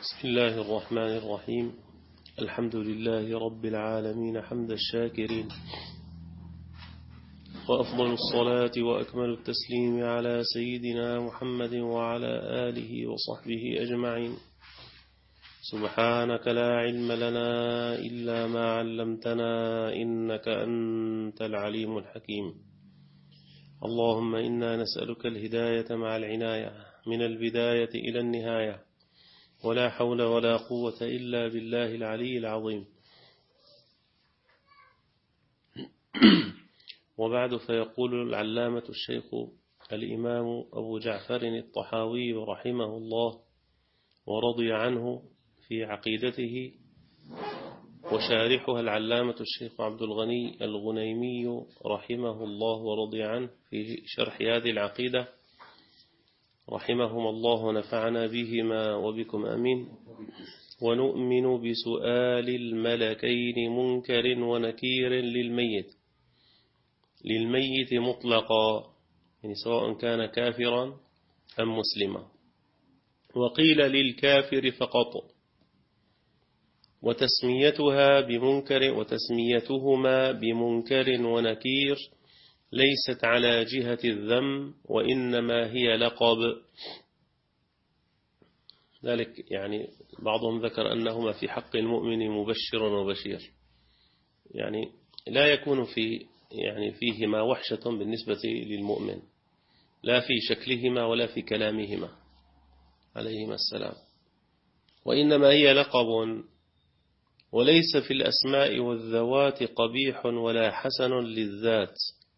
بسم الله الرحمن الرحيم. الحمد لله رب العالمين حمد الشاكرين، وأفضل الصلاة وأكمل التسليم على سيدنا محمد وعلى آله وصحبه أجمعين. سبحانك لا علم لنا إلا ما علمتنا إنك أنت العليم الحكيم. اللهم إنا نسألك الهداية مع العناية من البداية إلى النهاية، ولا حول ولا قوة إلا بالله العلي العظيم. وبعد، فيقول العلامة الشيخ الإمام أبو جعفر الطحاوي رحمه الله ورضي عنه في عقيدته، وشارحها العلامة الشيخ عبد الغني الغنيمي رحمه الله ورضي عنه في شرح هذه العقيدة، رحمهم الله ونفعنا بهما وبكم أمين. ونؤمن بسؤال الملكين منكر ونكير للميت مطلقا، يعني سواء كان كافرا أم مسلما. وقيل للكافر فقط، وتسميتهما بمنكر ونكير ليست على جهة الذم، وإنما هي لقب. ذلك يعني بعضهم ذكر أنهما في حق المؤمن مبشر وبشير، يعني لا يكون فيهما وحشة بالنسبة للمؤمن، لا في شكلهما ولا في كلامهما عليهما السلام، وإنما هي لقب. وليس في الأسماء والذوات قبيح ولا حسن للذات،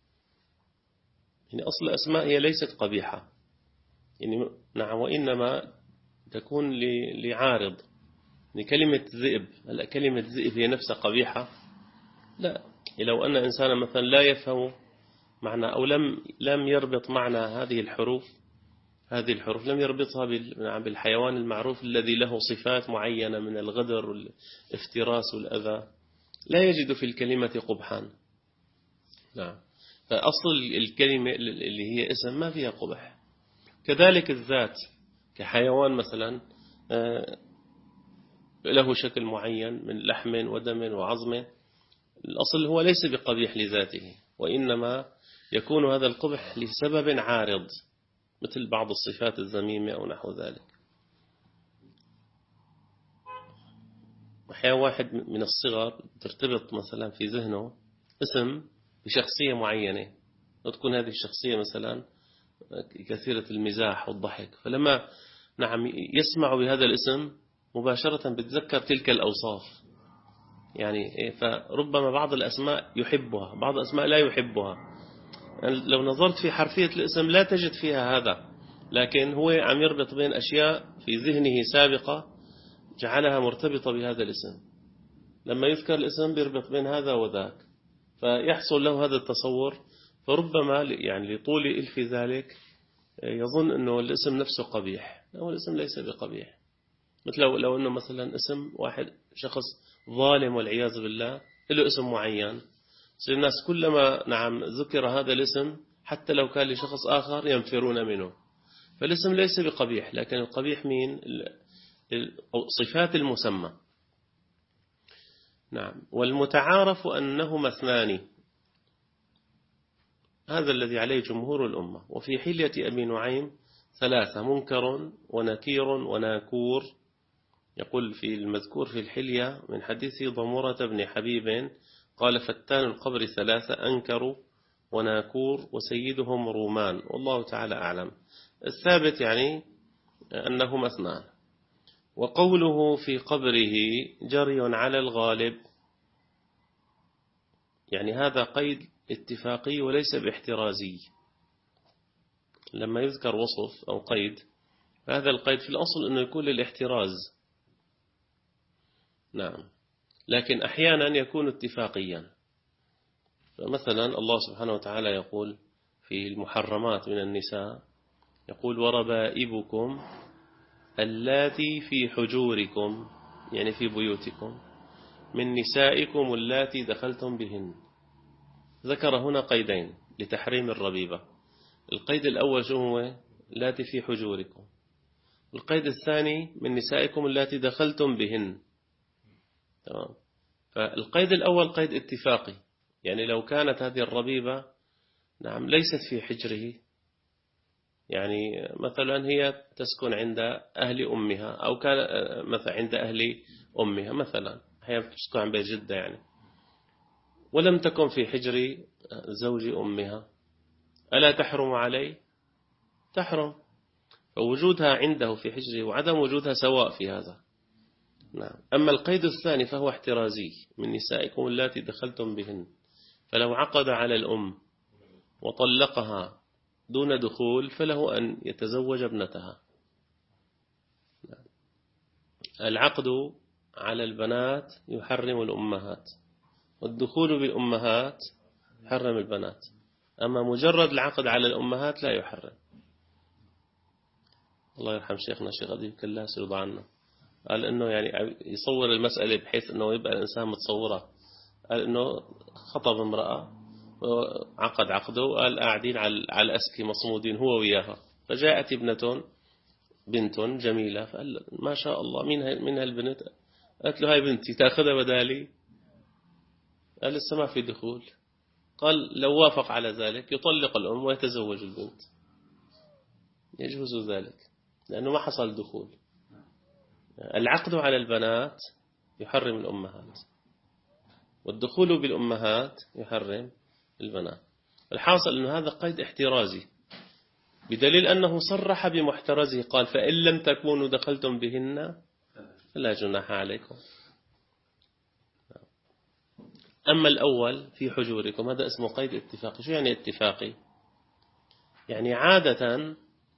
يعني أصل الأسماء هي ليست قبيحة، يعني نعم، وإنما تكون لعارض. لكلمة ذئب، هل كلمة ذئب هي نفسها قبيحة؟ لا. لو أن إنسانا مثلا لا يفهم معنى أو لم يربط معنى هذه الحروف لم يربطها بالحيوان المعروف الذي له صفات معينة من الغدر والافتراس والأذى، لا يجد في الكلمة قبحا. نعم، فأصل الكلمة اللي هي اسم ما فيها قبح. كذلك الذات كحيوان مثلا له شكل معين من لحم ودم وعظم، الأصل هو ليس بقبيح لذاته، وإنما يكون هذا القبح لسبب عارض، مثل بعض الصفات الذميمة أو نحو ذلك. أحيانا واحد من الصغر ترتبط مثلا في ذهنه اسم بشخصية معينة، وتكون هذه الشخصية مثلا كثيرة المزاح والضحك، فلما يسمع بهذا الاسم مباشرة بتذكر تلك الأوصاف. يعني فربما بعض الأسماء يحبها، بعض الأسماء لا يحبها. لو نظرت في حرفية الاسم لا تجد فيها هذا، لكن هو عم يربط بين أشياء في ذهنه سابقة جعلها مرتبطة بهذا الاسم. لما يذكر الاسم بيربط بين هذا وذاك، فيحصل له هذا التصور، فربما يعني لطول إلف ذلك يظن أنه الاسم نفسه قبيح. هو الاسم ليس بقبيح. مثل لو أنه مثلا اسم واحد شخص ظالم والعياذ بالله له اسم معين، صير الناس كلما ذكر هذا الاسم حتى لو كان لشخص آخر ينفرون منه. فالاسم ليس بقبيح، لكن القبيح مين؟ صفات المسمى. نعم. والمتعارف أنهما اثنان، هذا الذي عليه جمهور الأمة. وفي حلية أبي نعيم ثلاثة: منكر ونكير وناكور. يقول في المذكور في الحلية من حديث ضمورة بن حبيب قال: فتان القبر ثلاثة: أنكر وناكور وسيدهم رومان، والله تعالى أعلم. الثابت يعني أنهما اثنان. وقوله في قبره جري على الغالب، يعني هذا قيد اتفاقي وليس باحترازي. لما يذكر وصف أو قيد، فهذا القيد في الأصل أنه يكون للاحتراز. نعم، لكن أحيانا يكون اتفاقيا. فمثلا الله سبحانه وتعالى يقول في المحرمات من النساء، يقول: وربائبكم اللاتي في حجوركم، يعني في بيوتكم، من نسائكم اللاتي دخلتم بهن. ذكر هنا قيدين لتحريم الربيبة. القيد الأول شو هو؟ اللاتي في حجوركم. القيد الثاني من نسائكم التي دخلتم بهن. تمام. فالقيد الأول قيد اتفاقي، يعني لو كانت هذه الربيبة نعم ليست في حجره، يعني مثلا هي تسكن عند أهل أمها أو كان مثلا عند أهل أمها، مثلا هي تسكن عند جدة يعني، ولم تكن في حجر زوج أمها، ألا تحرم عليه؟ تحرم. فوجودها عنده في حجره وعدم وجودها سواء في هذا. نعم. أما القيد الثاني فهو احترازي، من نسائكم اللاتي دخلتم بهن، فلو عقد على الأم وطلقها دون دخول فله أن يتزوج ابنتها. العقد على البنات يحرم الأمهات، والدخول بالأمهات يحرم البنات، أما مجرد العقد على الأمهات لا يحرم. الله يرحم شيخنا الشيخ أديب كلاس يرضى عنه، قال إنه يعني يصور المسألة بحيث إنه يبقى الإنسان متصورة. قال إنه خطب امرأة وعقد عقده، وقال قاعدين على الأسكي مصمودين هو وياها، فجاءت بنت جميلة، فقال ما شاء الله مين هالبنت؟ قالت له هاي بنتي تأخذها بدالي؟ قال لسه ما في دخول. قال لو وافق على ذلك يطلق الأم ويتزوج البنت، يجوز ذلك لأنه ما حصل دخول. العقد على البنات يحرم الأمهات، والدخول بالأمهات يحرم البنات. الحاصل أن هذا قيد احترازي، بدليل أنه صرح بمحترزه، قال فإن لم تكونوا دخلتم بهن فلا جناح عليكم. أما الأول في حجوركم هذا اسمه قيد اتفاقي. شو يعني اتفاقي؟ يعني عادة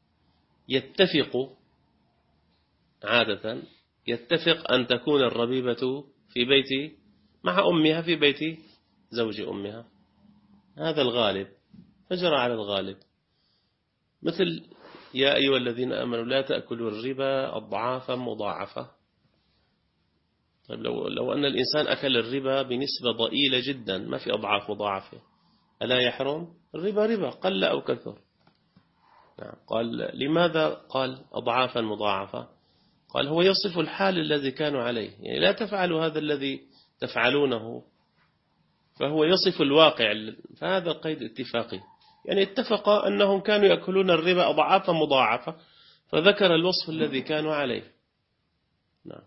يتفق أن تكون الربيبة في بيت مع أمها في بيت زوج أمها، هذا الغالب، فجرى على الغالب. مثل يا أيها الذين آمنوا لا تأكلوا الربا أضعافا مضاعفة. طيب لو أن الإنسان أكل الربا بنسبة ضئيلة جدا ما في أضعاف مضاعفة، ألا يحرم؟ الربا ربا قل أو كثر. نعم. قال لماذا قال أضعافا مضاعفة؟ قال هو يصف الحال الذي كانوا عليه، يعني لا تفعلوا هذا الذي تفعلونه، فهو يصف الواقع. فهذا قيد اتفاقي، يعني اتفق أنهم كانوا يأكلون الربا أضعافا مضاعفة، فذكر الوصف الذي كانوا عليه. نعم.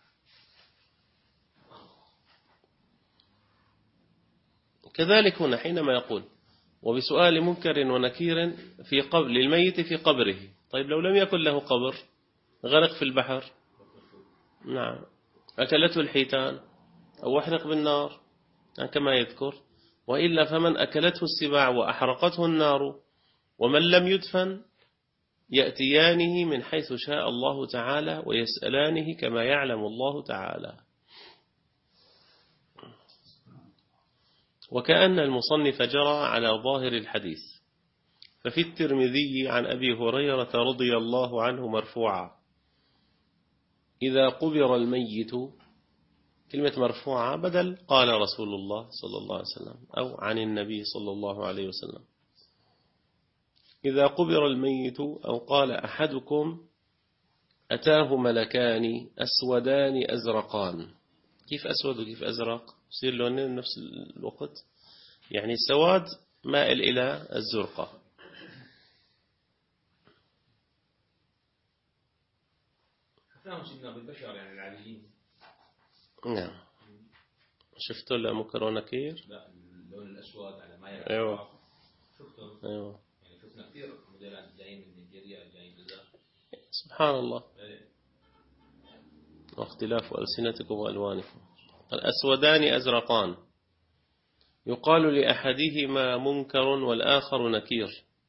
كذلك هنا حينما يقول وبسؤال منكر ونكير في قبر للميت في قبره. طيب لو لم يكن له قبر، غرق في البحر، نعم، أكلته الحيتان أو أحرق بالنار كما يذكر، وإلا فمن أكلته السباع وأحرقته النار ومن لم يدفن يأتيانه من حيث شاء الله تعالى ويسألانه كما يعلم الله تعالى. وكأن المصنف جرى على ظاهر الحديث. ففي الترمذي عن أبي هريرة رضي الله عنه مرفوعا إذا قبر الميت، كلمة مرفوعة بدل قال رسول الله صلى الله عليه وسلم أو عن النبي صلى الله عليه وسلم. إذا قبر الميت أو قال أحدكم أتاه ملكان أسودان أزرقان. كيف أسود وكيف أزرق؟ يصير لونين نفس الوقت، يعني السواد مائل إلى الزرقة. يعني العاديين. نعم. شفتوا له مكرونة كير؟ لا اللون الأسود على ما يعرف. أيوة. شفتوا. أيوة. يعني شفنا كثير موديلات جايين من نيجيريا جايين جزاء. سبحان الله. واختلاف ألسنتكم وألوانكم. الأسودان أزرقان يقال لأحدهما منكر والآخر نكير،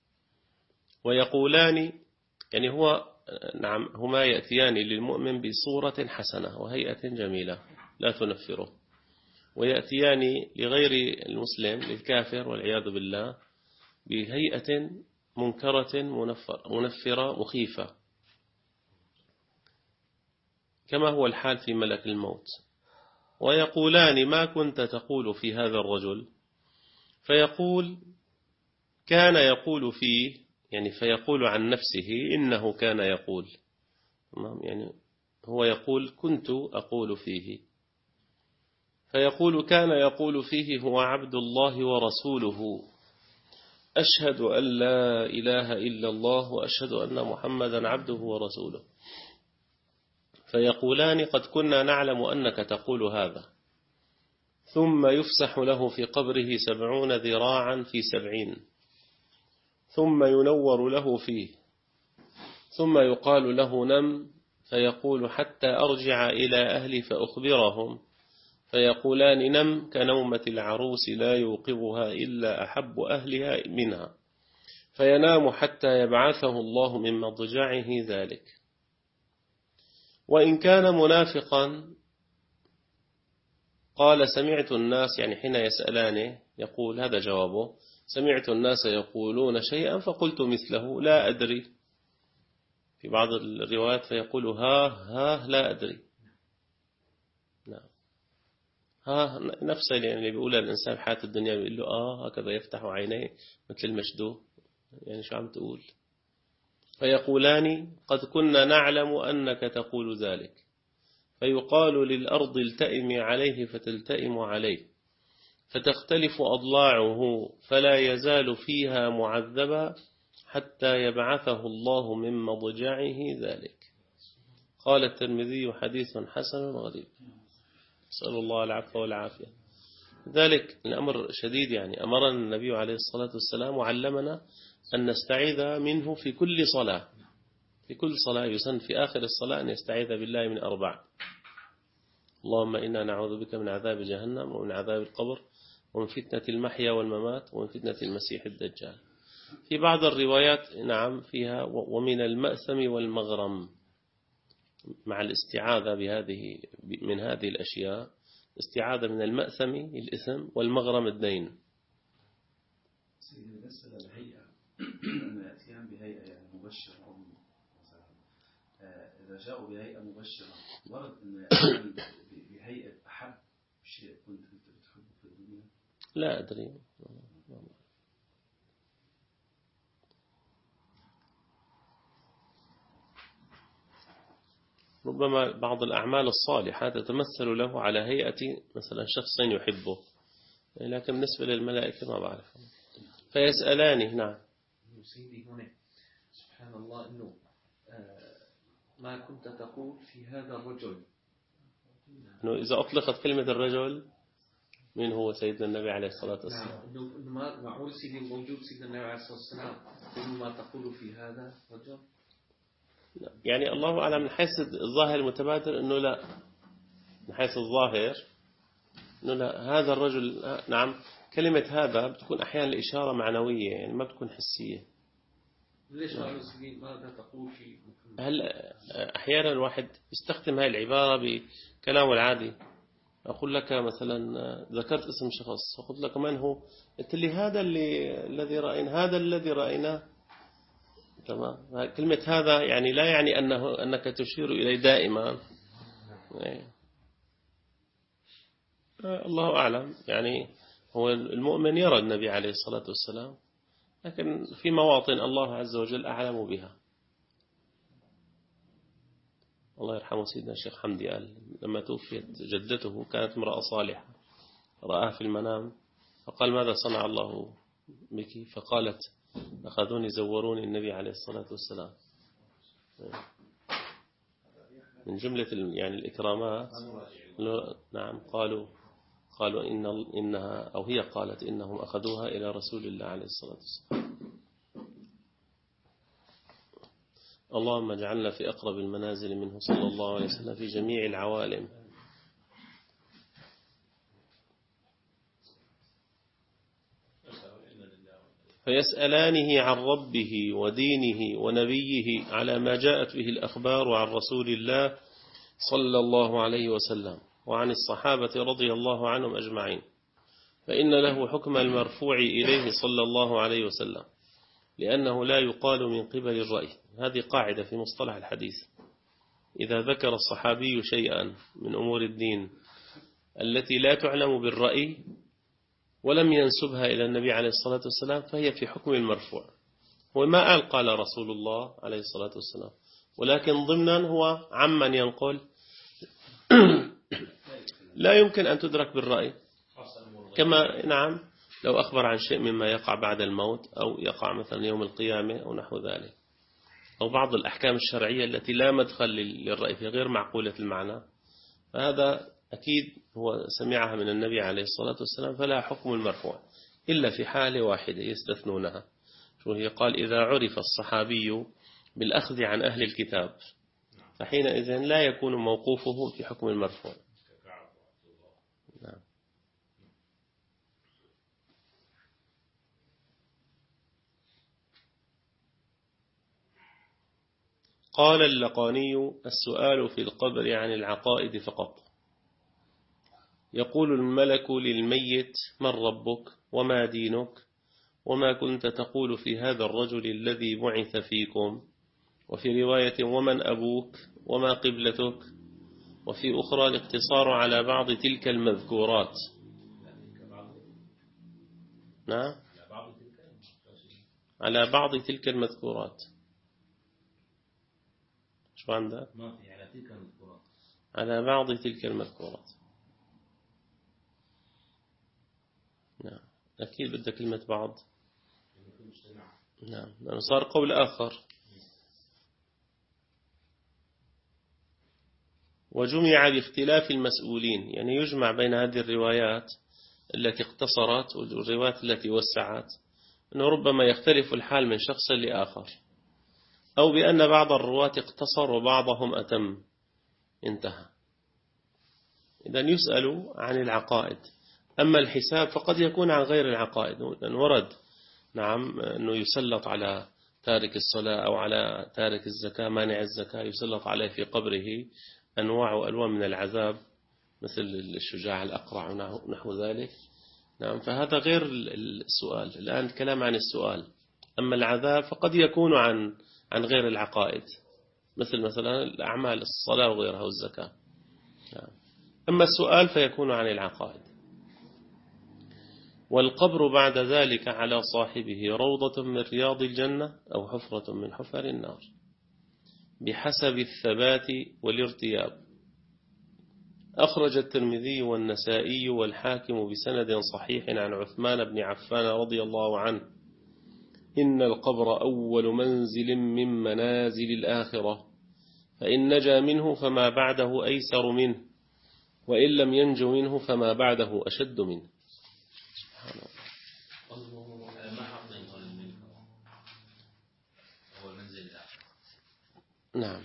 ويقولان يعني نعم هما يأتيان للمؤمن بصورة حسنة وهيئة جميلة لا تنفره، ويأتيان لغير المسلم للكافر والعياذ بالله بهيئة منكرة منفرة مخيفة، كما هو الحال في ملك الموت. ويقولان ما كنت تقول في هذا الرجل، فيقول كان يقول فيه، يعني فيقول عن نفسه إنه كان يقول، تمام، يعني هو يقول كنت أقول فيه، فيقول كان يقول فيه هو عبد الله ورسوله أشهد أن لا إله إلا الله وأشهد أن محمدا عبده ورسوله، فيقولان قد كنا نعلم أنك تقول هذا، ثم يفسح له في قبره 70 ذراعا في 70، ثم ينور له فيه، ثم يقال له نم، فيقول حتى أرجع إلى أهلي فأخبرهم، فيقولان نم كنومة العروس لا يوقظها إلا أحب أهلها منها، فينام حتى يبعثه الله من مضجعه ذلك. وإن كان منافقا قال سمعت الناس، يعني حين يسألانه يقول هذا جوابه، سمعت الناس يقولون شيئا فقلت مثله لا أدري. في بعض الروايات فيقول ها لا أدري. نعم، ها نفسه اللي بيقولها الإنسان في حياة الدنيا، بيقول له هكذا يفتح عينيه مثل المشدود، يعني شو عم تقول؟ فيقولان قد كنا نعلم أنك تقول ذلك، فيقال للأرض التئمي عليه فتلتئم عليه، فتختلف أضلاعه فلا يزال فيها معذبا حتى يبعثه الله من مضجعه ذلك. قال الترمذي حديث حسن غريب. نسأل الله العفو والعافية. ذلك الأمر شديد، يعني أمرنا النبي عليه الصلاة والسلام وعلمنا أن نستعيذ منه في كل صلاة، في كل صلاة يسن في آخر الصلاة أن يستعيذ بالله من 4: اللهم إنا نعوذ بك من عذاب جهنم ومن عذاب القبر ومن فتنة المحيا والممات ومن فتنة المسيح الدجال. في بعض الروايات نعم فيها ومن المأثم والمغرم، مع الاستعاذة من هذه الأشياء، استعاذة من المأثم الإثم والمغرم الدين. سيدي بالنسبة للهيئة أن يأتيان بهيئة يعني مبشرة، مثلا إذا جاءوا بهيئة مبشرة ورد أن يأتيان بهيئة أحب شيء كنت بتحبه في الدنيا؟ لا أدري، ربما بعض الأعمال الصالحة تتمثل له على هيئة مثلا شخص يحبه، لكن بالنسبة للملائكة ما بعرف. فيسألانه. نعم. سيدي هنا سبحان الله أنه ما كنت تقول في هذا الرجل، أنه إذا أطلقت كلمة الرجل من هو سيدنا النبي عليه الصلاة والسلام؟ نعم، أنه ما معقول سيدي موجود سيدنا النبي عليه الصلاة والسلام أنه ما تقول في هذا الرجل. يعني الله أعلم، من حيث الظاهر المتبادر أنه لا، من حيث الظاهر أنه لا، هذا الرجل. نعم، كلمة هذا بتكون أحيانا الإشارة معنوية، يعني ما بتكون حسية. ليش ماذا تقول في؟ هل أحيانا الواحد يستخدم هذه العبارة بكلامه العادي، أقول لك مثلا ذكرت اسم شخص فقلت لك من هو، قلت لي هذا الذي رأينا، هذا الذي رأيناه. تمام، كلمة هذا يعني لا يعني أنك تشير إليه دائما. الله أعلم، يعني هو المؤمن يرى النبي عليه الصلاة والسلام، لكن في مواطن الله عز وجل أعلم بها. الله يرحمه سيدنا الشيخ حمدي قال لما توفيت جدته كانت امرأة صالحة، رآها في المنام فقال ماذا صنع الله بك؟ فقالت أخذوني زوروني النبي عليه الصلاة والسلام. من جملة يعني الإكرامات. نعم، قالوا إنها أو هي قالت إنهم أخذوها إلى رسول الله عليه الصلاة والسلام. اللهم اجعلنا في أقرب المنازل منه صلى الله عليه وسلم في جميع العوالم. فيسألانه عن ربه ودينه ونبيه على ما جاءت به الأخبار عن رسول الله صلى الله عليه وسلم وعن الصحابة رضي الله عنهم أجمعين، فإن له حكم المرفوع إليه صلى الله عليه وسلم، لأنه لا يقال من قبل الرأي. هذه قاعدة في مصطلح الحديث: إذا ذكر الصحابي شيئا من أمور الدين التي لا تعلم بالرأي ولم ينسبها إلى النبي عليه الصلاة والسلام فهي في حكم المرفوع. هو ما قال رسول الله عليه الصلاة والسلام، ولكن ضمنا هو عمن ينقل لا يمكن أن تدرك بالرأي. كما نعم لو أخبر عن شيء مما يقع بعد الموت أو يقع مثلا يوم القيامة أو نحو ذلك، أو بعض الأحكام الشرعية التي لا مدخل للرأي في غير معقولة المعنى، فهذا أكيد هو سمعها من النبي عليه الصلاة والسلام، فلا حكم المرفوع إلا في حالة واحدة يستثنونها، شو هي؟ قال إذا عرف الصحابي بالأخذ عن أهل الكتاب فحينئذ لا يكون موقوفه في حكم المرفوع. نعم. قال اللقاني السؤال في القبر عن العقائد فقط. يقول الملك للميت من ربك وما دينك وما كنت تقول في هذا الرجل الذي بعث فيكم، وفي رواية ومن أبوك وما قبلتك، وفي أخرى الاقتصار على بعض تلك المذكورات. نعم على بعض تلك المذكورات. شو عندك؟ على بعض تلك المذكورات. نعم أكيد بدك كلمة بعض. نعم لأنه صار قول آخر. وجمع باختلاف المسؤولين، يعني يجمع بين هذه الروايات التي اقتصرت والروايات التي وسعت، أنه ربما يختلف الحال من شخص لآخر، أو بأن بعض الرواة اقتصر وبعضهم أتم، انتهى. إذن يسأل عن العقائد. أما الحساب فقد يكون عن غير العقائد، لأن ورد نعم أنه يسلط على تارك الصلاة أو على تارك الزكاة مانع الزكاة، يسلط عليه في قبره أنواع وألوان من العذاب مثل الشجاع الأقرع ونحو ذلك. نعم فهذا غير السؤال، الآن كلام عن السؤال. أما العذاب فقد يكون عن غير العقائد، مثلا الأعمال الصلاة وغيرها والزكاة. نعم. أما السؤال فيكون عن العقائد. والقبر بعد ذلك على صاحبه روضة من رياض الجنة أو حفرة من حفر النار بحسب الثبات والارتياب. أخرج الترمذي والنسائي والحاكم بسند صحيح عن عثمان بن عفان رضي الله عنه إن القبر أول منزل من منازل الآخرة، فإن نجا منه فما بعده أيسر منه، وإن لم ينج منه فما بعده أشد منه. سبحان الله. نعم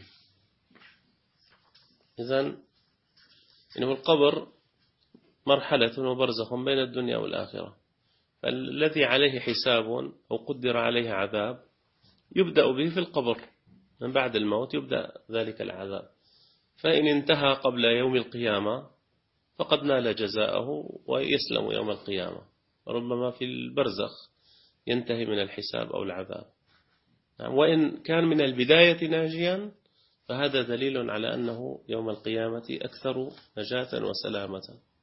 إذن إنه القبر مرحلة وبرزخ بين الدنيا والآخرة، فالذي عليه حساب أو قدر عليه عذاب يبدأ به في القبر، من بعد الموت يبدأ ذلك العذاب، فإن انتهى قبل يوم القيامة فقد نال جزاءه ويسلم يوم القيامة، ربما في البرزخ ينتهي من الحساب أو العذاب. وإن كان من البداية ناجيا فهذا دليل على أنه يوم القيامة أكثر نجاة وسلامة.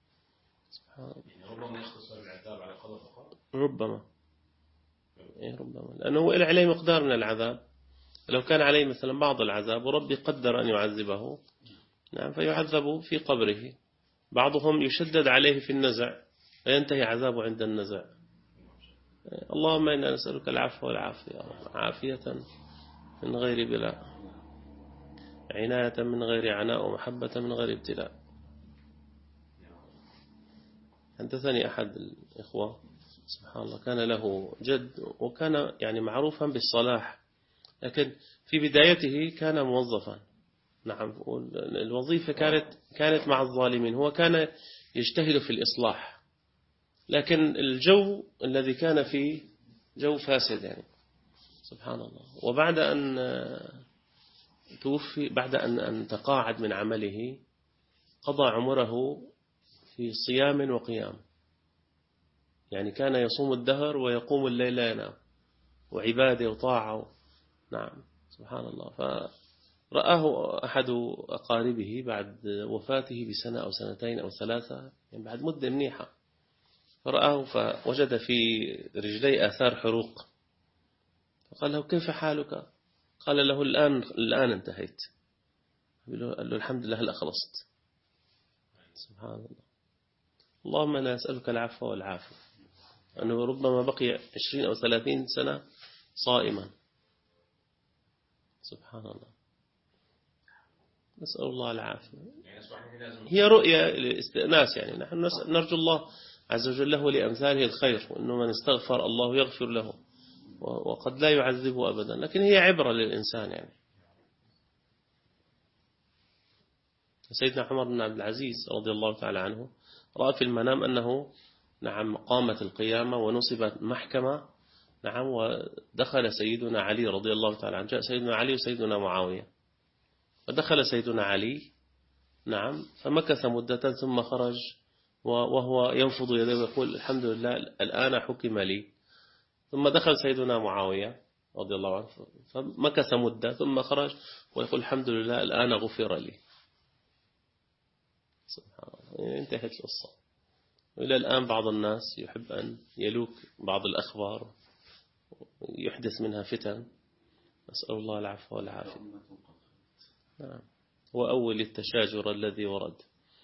ربما يختصر العذاب على قبر فقط. ربما لأنه عليه مقدار من العذاب، لو كان عليه مثلا بعض العذاب وربي قدر أن يعذبه نعم فيعذب في قبره. بعضهم يشدد عليه في النزع فينتهي عذابه عند النزع. اللهم إنا نسألك العفو والعافية، عافية من غير بلاء، عناية من غير عناء، ومحبة من غير ابتلاء. حدثني أحد الإخوة سبحان الله كان له جد وكان يعني معروفا بالصلاح، لكن في بدايته كان موظفا. نعم الوظيفة كانت مع الظالمين، هو كان يجتهد في الإصلاح، لكن الجو الذي كان فيه جو فاسد يعني سبحان الله. وبعد أن توفي، بعد أن تقاعد من عمله، قضى عمره في صيام وقيام، يعني كان يصوم الدهر ويقوم الليل لا ينام، وعبادة وطاعة. نعم سبحان الله. فرآه أحد أقاربه بعد وفاته بسنة أو سنتين أو ثلاثة، يعني بعد مدة منيحة، فرآه فوجد في رجلي آثار حروق، فقال له كيف حالك؟ قال له الآن انتهيت. قال له الحمد لله هلأ خلصت. سبحان الله. اللهم أنا أسألك العفو والعافية، أنه ربما بقي 20 أو 30 سنة صائما. سبحان الله، نسأل الله العافية. هي رؤية الاستئناس، يعني نحن نرجو الله عز وجل له لأمثاله الخير، وأنه من استغفر الله يغفر له، وقد لا يعذبه أبدا، لكن هي عبرة للإنسان. يعني سيدنا عمر بن عبد العزيز رضي الله تعالى عنه رأى في المنام أنه نعم قامت القيامة ونصبت محكمة، نعم، ودخل سيدنا علي رضي الله تعالى عنه. جاء سيدنا علي وسيدنا معاوية، فدخل سيدنا علي، نعم، فمكث مدة ثم خرج وهو ينفض يديه ويقول الحمد لله الآن حكم لي. ثم دخل سيدنا معاوية رضي الله عنه، فمكث مدة ثم خرج ويقول الحمد لله الآن غفر لي. سبحان الله، انتهت القصة. وإلى الآن بعض الناس يحب أن يلوك بعض الأخبار يحدث منها فتن، نسأل الله العفو والعافية. نعم. وأول التشاجر الذي ورد.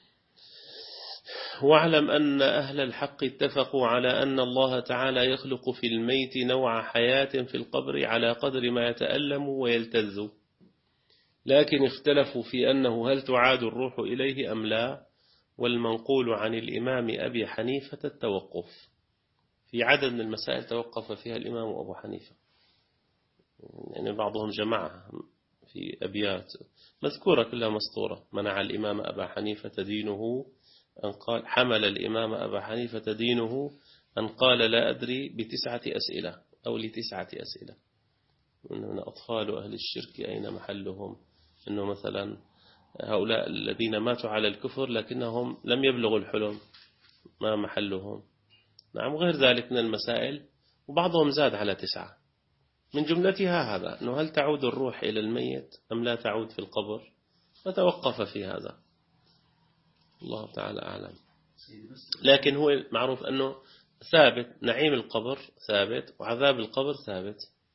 واعلم أن أهل الحق اتفقوا على أن الله تعالى يخلق في الميت نوع حياة في القبر على قدر ما يتألم ويلتذ، لكن اختلفوا في أنه هل تعاد الروح إليه أم لا. والمنقول عن الإمام أبي حنيفة التوقف. في عدد من المسائل توقف فيها الإمام أبو حنيفة، يعني بعضهم جمعها في أبيات مذكورة كلها مسطورة. منع الإمام أبا حنيفة دينه أن قال، حمل الإمام أبا حنيفة دينه أن قال لا أدري ب9 أسئلة أو ل9 أسئلة. إن أطفال أهل الشرك أين محلهم؟ إنه مثلا هؤلاء الذين ماتوا على الكفر لكنهم لم يبلغوا الحلم، ما محلهم؟ نعم، غير ذلك من المسائل. وبعضهم زاد على 9، من جملتها هذا أنه هل تعود الروح إلى الميت أم لا تعود في القبر، فتوقف في هذا. الله تعالى أعلم. لكن هو معروف أنه ثابت نعيم القبر ثابت وعذاب القبر ثابت،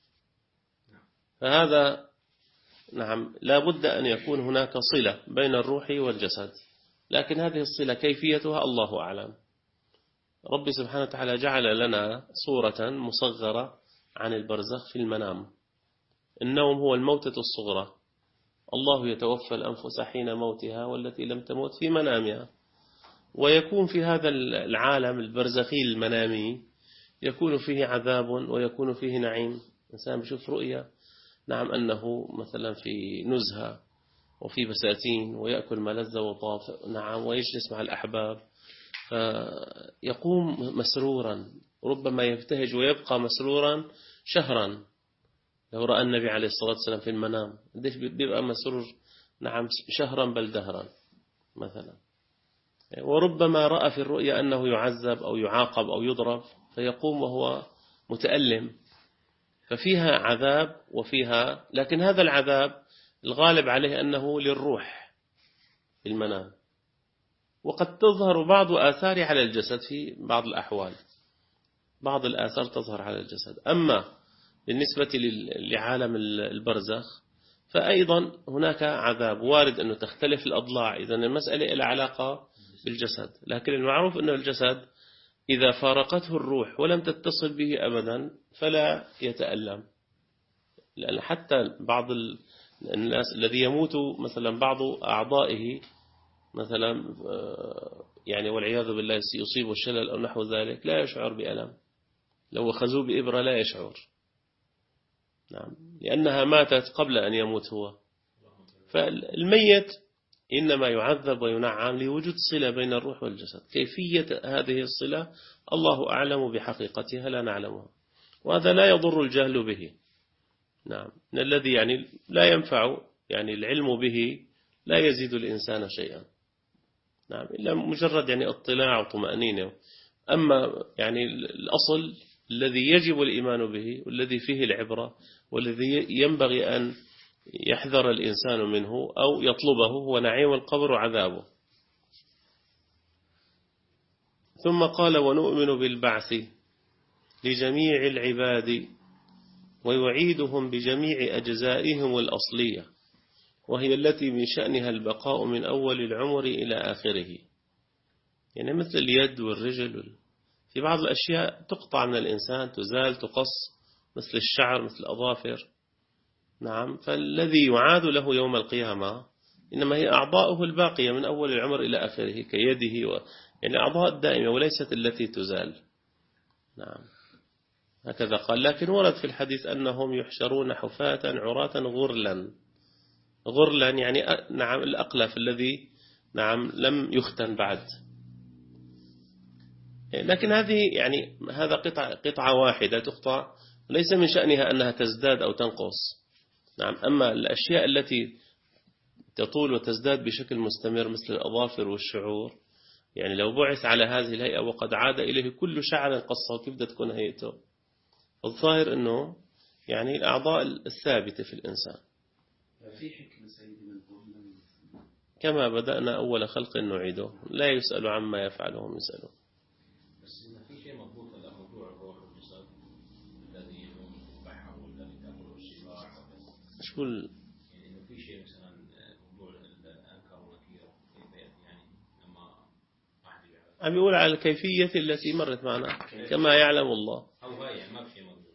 فهذا نعم لا بد أن يكون هناك صلة بين الروح والجسد، لكن هذه الصلة كيفيتها الله أعلم. ربي سبحانه وتعالى جعل لنا صورة مصغرة عن البرزخ في المنام. النوم هو الموتة الصغرى، الله يتوفى الأنفس حين موتها والتي لم تموت في منامها. ويكون في هذا العالم البرزخي المنامي يكون فيه عذاب ويكون فيه نعيم. إنسان بيشوف رؤيا، نعم، أنه مثلا في نزهة وفي بساتين ويأكل ما لذ وطاب، نعم، ويجلس مع الأحباب، فيقوم مسرورا، ربما يبتهج ويبقى مسرورا شهرا. لو رأى النبي عليه الصلاة والسلام في المنام قديش بيبقى مسرور، نعم، شهرا بل دهرا مثلا. وربما رأى في الرؤيا أنه يعذب أو يعاقب أو يضرب، فيقوم وهو متألم. ففيها عذاب وفيها، لكن هذا العذاب الغالب عليه أنه للروح في المنام، وقد تظهر بعض آثار على الجسد في بعض الأحوال، بعض الآثار تظهر على الجسد. أما بالنسبة لعالم البرزخ فأيضا هناك عذاب وارد أنه تختلف الأضلاع، إذن المسألة إلى علاقة بالجسد. لكن المعروف أن الجسد إذا فارقته الروح ولم تتصل به أبدا فلا يتألم. لأن حتى بعض الناس الذي يموت مثلا بعض أعضائه مثلا يعني والعياذ بالله يصيب الشلل أو نحو ذلك لا يشعر بألم، لو أخذوه بإبرة لا يشعر، نعم، لأنها ماتت قبل أن يموت هو. فالميت إنما يعذب وينعم لوجود صلة بين الروح والجسد. كيفية هذه الصلة الله أعلم بحقيقتها، لا نعلمها، وهذا لا يضر الجهل به. نعم، من الذي يعني لا ينفع، يعني العلم به لا يزيد الإنسان شيئا، نعم، إلا مجرد يعني اطلاع وطمأنينة. أما يعني الأصل الذي يجب الإيمان به والذي فيه العبرة والذي ينبغي أن يحذر الإنسان منه أو يطلبه هو نعيم القبر وعذابه. ثم قال ونؤمن بالبعث لجميع العباد ويعيدهم بجميع أجزائهم الأصلية، وهي التي من شأنها البقاء من أول العمر إلى آخره. يعني مثل اليد والرجل، في بعض الأشياء تقطع من الإنسان، تزال، تقص، مثل الشعر، مثل الأظافر. نعم، فالذي يعاد له يوم القيامة إنما هي أعضاؤه الباقية من أول العمر إلى آخره كيده يعني أعضاء الدائمة وليست التي تزال. نعم، هكذا قال. لكن ورد في الحديث أنهم يحشرون حفاة عراة غرلا. غرلا يعني نعم الأقلف الذي نعم لم يختن بعد. لكن هذه يعني هذا قطعة واحدة تقطع، ليس من شأنها أنها تزداد أو تنقص. نعم، أما الأشياء التي تطول وتزداد بشكل مستمر مثل الأظافر والشعور، يعني لو بعث على هذه الهيئة وقد عاد إليه كل شعر قصه، كيف بدها تكون هيئته؟ الظاهر أنه يعني الأعضاء الثابتة في الإنسان. في حكمة سيدي من كما بدأنا أول خلق نعيده، لا يسأل عما يفعله هم يسألون. بس إن في شيء مضبوط هذا موضوع الروح والجسد الذي يموت البحر والذي تأكله السباع. شو يعني إنه في شيء مثلا موضوع الأنكر ونكير كيف يعني لما واحد عم يقول على الكيفية التي مرت معنا كما يعلم الله. أو هاي يعني ما في شيء مضبوط.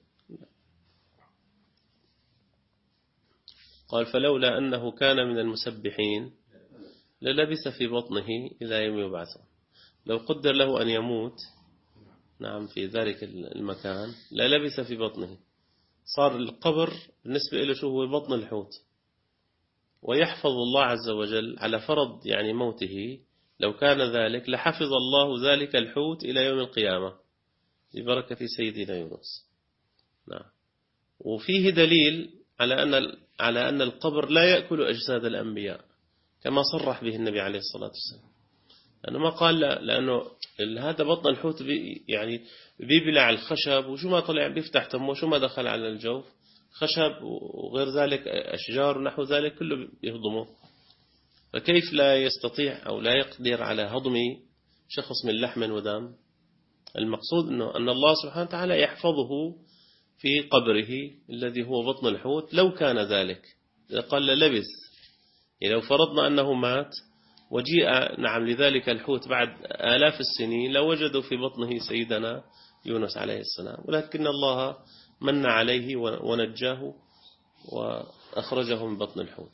قال فلولا أنه كان من المسبحين للبث في بطنه إلى يوم يبعثون. لو قدر له أن يموت نعم في ذلك المكان للبث في بطنه. صار القبر بالنسبة له شو هو؟ بطن الحوت. ويحفظ الله عز وجل على فرض يعني موته، لو كان ذلك لحفظ الله ذلك الحوت إلى يوم القيامة ببركة سيدنا يونس. نعم. وفيه دليل على أن القبر لا يأكل أجساد الأنبياء كما صرح به النبي عليه الصلاة والسلام. لأنه ما قال لأنه هذا بطن الحوت يعني بيبلع الخشب، وشو ما طلع بيفتح تمه، شو ما دخل على الجوف خشب وغير ذلك أشجار ونحو ذلك كله يهضمه. فكيف لا يستطيع أو لا يقدر على هضم شخص من لحم ودم؟ المقصود أن الله سبحانه وتعالى يحفظه في قبره الذي هو بطن الحوت. لو كان ذلك قال لبث، يعني لو فرضنا أنه مات وجيء نعم لذلك الحوت بعد آلاف السنين لوجدوا في بطنه سيدنا يونس عليه السلام، ولكن الله من عليه ونجاه وأخرجه من بطن الحوت.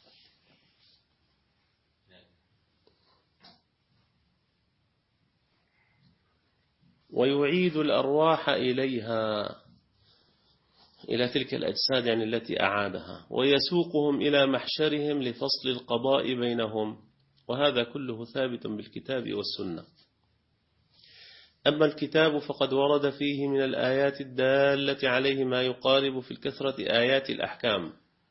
ويعيد الأرواح إليها، إلى تلك الأجساد يعني التي أعادها، ويسوقهم إلى محشرهم لفصل القضاء بينهم، وهذا كله ثابت بالكتاب والسنة. أما الكتاب فقد ورد فيه من الآيات الدالة عليه ما يقارب في الكثرة آيات الأحكام،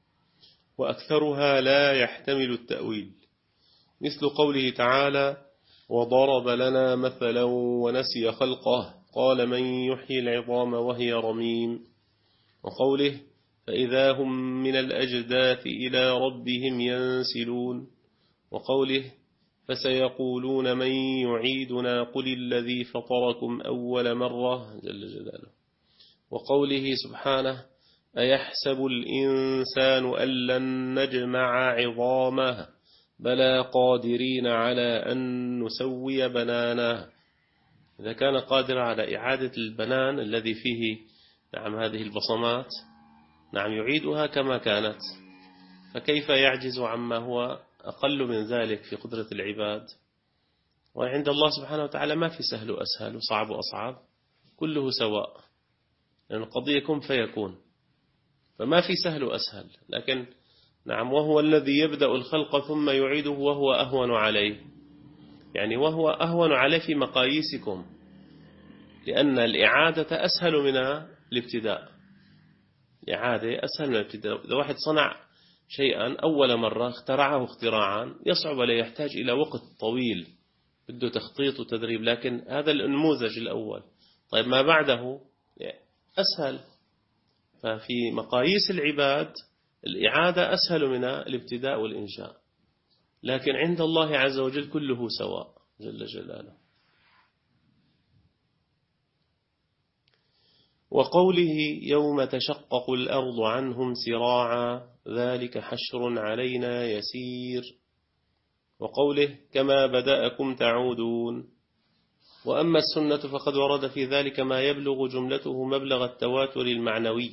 وأكثرها لا يحتمل التأويل، مثل قوله تعالى وضرب لنا مثلا ونسي خلقه قال من يحيي العظام وهي رميم، وقوله فإذا هم من الأجداث إلى ربهم ينسلون، وقوله فسيقولون من يعيدنا قل الذي فطركم أول مرة جل جلاله، وقوله سبحانه أيحسب الإنسان أن لن نجمع عظامه بلى قادرين على أن نسوي بنانه. إذا كان قادر على إعادة البنان الذي فيه نعم هذه البصمات نعم يعيدها كما كانت، فكيف يعجز عما هو أقل من ذلك في قدرة العباد؟ وعند الله سبحانه وتعالى ما في سهل وأسهل وصعب وأصعب، كله سواء، لأن القضية كن فيكون، فما في سهل وأسهل. لكن نعم وهو الذي يبدأ الخلق ثم يعيده وهو أهون عليه، يعني وهو أهون عليه في مقاييسكم، لأن الإعادة أسهل من الابتداء. الإعادة أسهل من الابتداء. إذا واحد صنع شيئا أول مرة اخترعه اختراعا يصعب عليه، يحتاج إلى وقت طويل، بده تخطيط وتدريب، لكن هذا النموذج الأول. طيب ما بعده أسهل. ففي مقاييس العباد الإعادة أسهل من الابتداء والإنشاء، لكن عند الله عز وجل كله سواء جل جلاله. وقوله يوم تشقق الأرض عنهم سراعا ذلك حشر علينا يسير. وقوله كما بدأكم تعودون. وأما السنة فقد ورد في ذلك ما يبلغ جملته مبلغ التواتر المعنوي.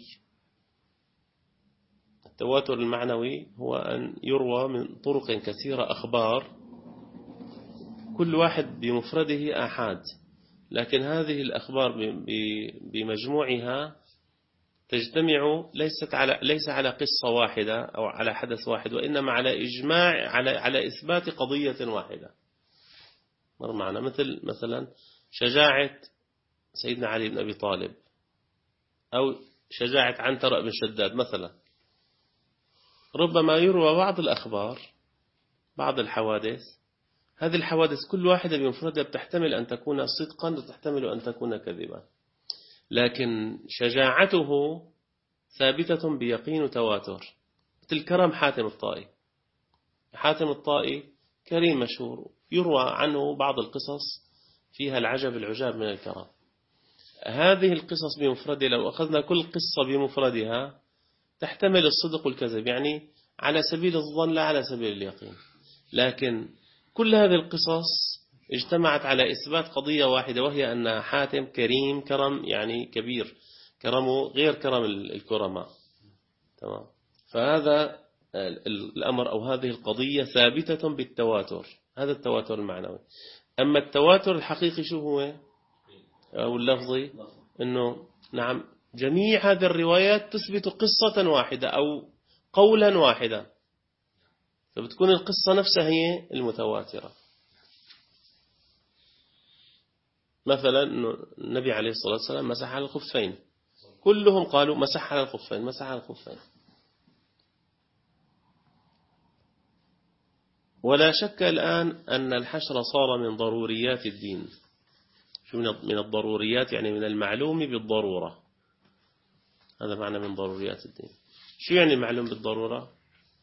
التواتر المعنوي هو أن يروى من طرق كثيرة أخبار كل واحد بمفرده آحاد، لكن هذه الأخبار بمجموعها تجتمع ليس على قصة واحدة أو على حدث واحد، وإنما على إجماع على إثبات قضية واحدة. مر معنا مثلا شجاعة سيدنا علي بن أبي طالب أو شجاعة عنترة بن شداد مثلا. ربما يروى بعض الأخبار بعض الحوادث، هذه الحوادث كل واحدة بمفردها بتحتمل أن تكون صدقا وتحتمل أن تكون كذبا، لكن شجاعته ثابتة بيقين وتواتر. مثل كرم حاتم الطائي. حاتم الطائي كريم مشهور، يروى عنه بعض القصص فيها العجب العجاب من الكرم. هذه القصص بمفردها لو أخذنا كل قصة بمفردها تحتمل الصدق والكذب، يعني على سبيل الظن لا على سبيل اليقين، لكن كل هذه القصص اجتمعت على إثبات قضية واحدة، وهي أن حاتم كريم كرم يعني كبير، كرمه غير كرم الكرماء. تمام. فهذا الأمر أو هذه القضية ثابتة بالتواتر، هذا التواتر المعنوي. أما التواتر الحقيقي شو هو أو اللفظي؟ أنه نعم جميع هذه الروايات تثبت قصة واحدة أو قولا واحدا، فبتكون القصة نفسها هي المتواترة. مثلا أنه النبي عليه الصلاة والسلام مسح على الخفين، كلهم قالوا مسح على الخفين مسح على الخفين. ولا شك الآن أن الحشر صار من ضروريات الدين. شو من الضروريات؟ يعني من المعلوم بالضرورة، هذا معنى من ضروريات الدين. شو يعني المعلوم بالضرورة؟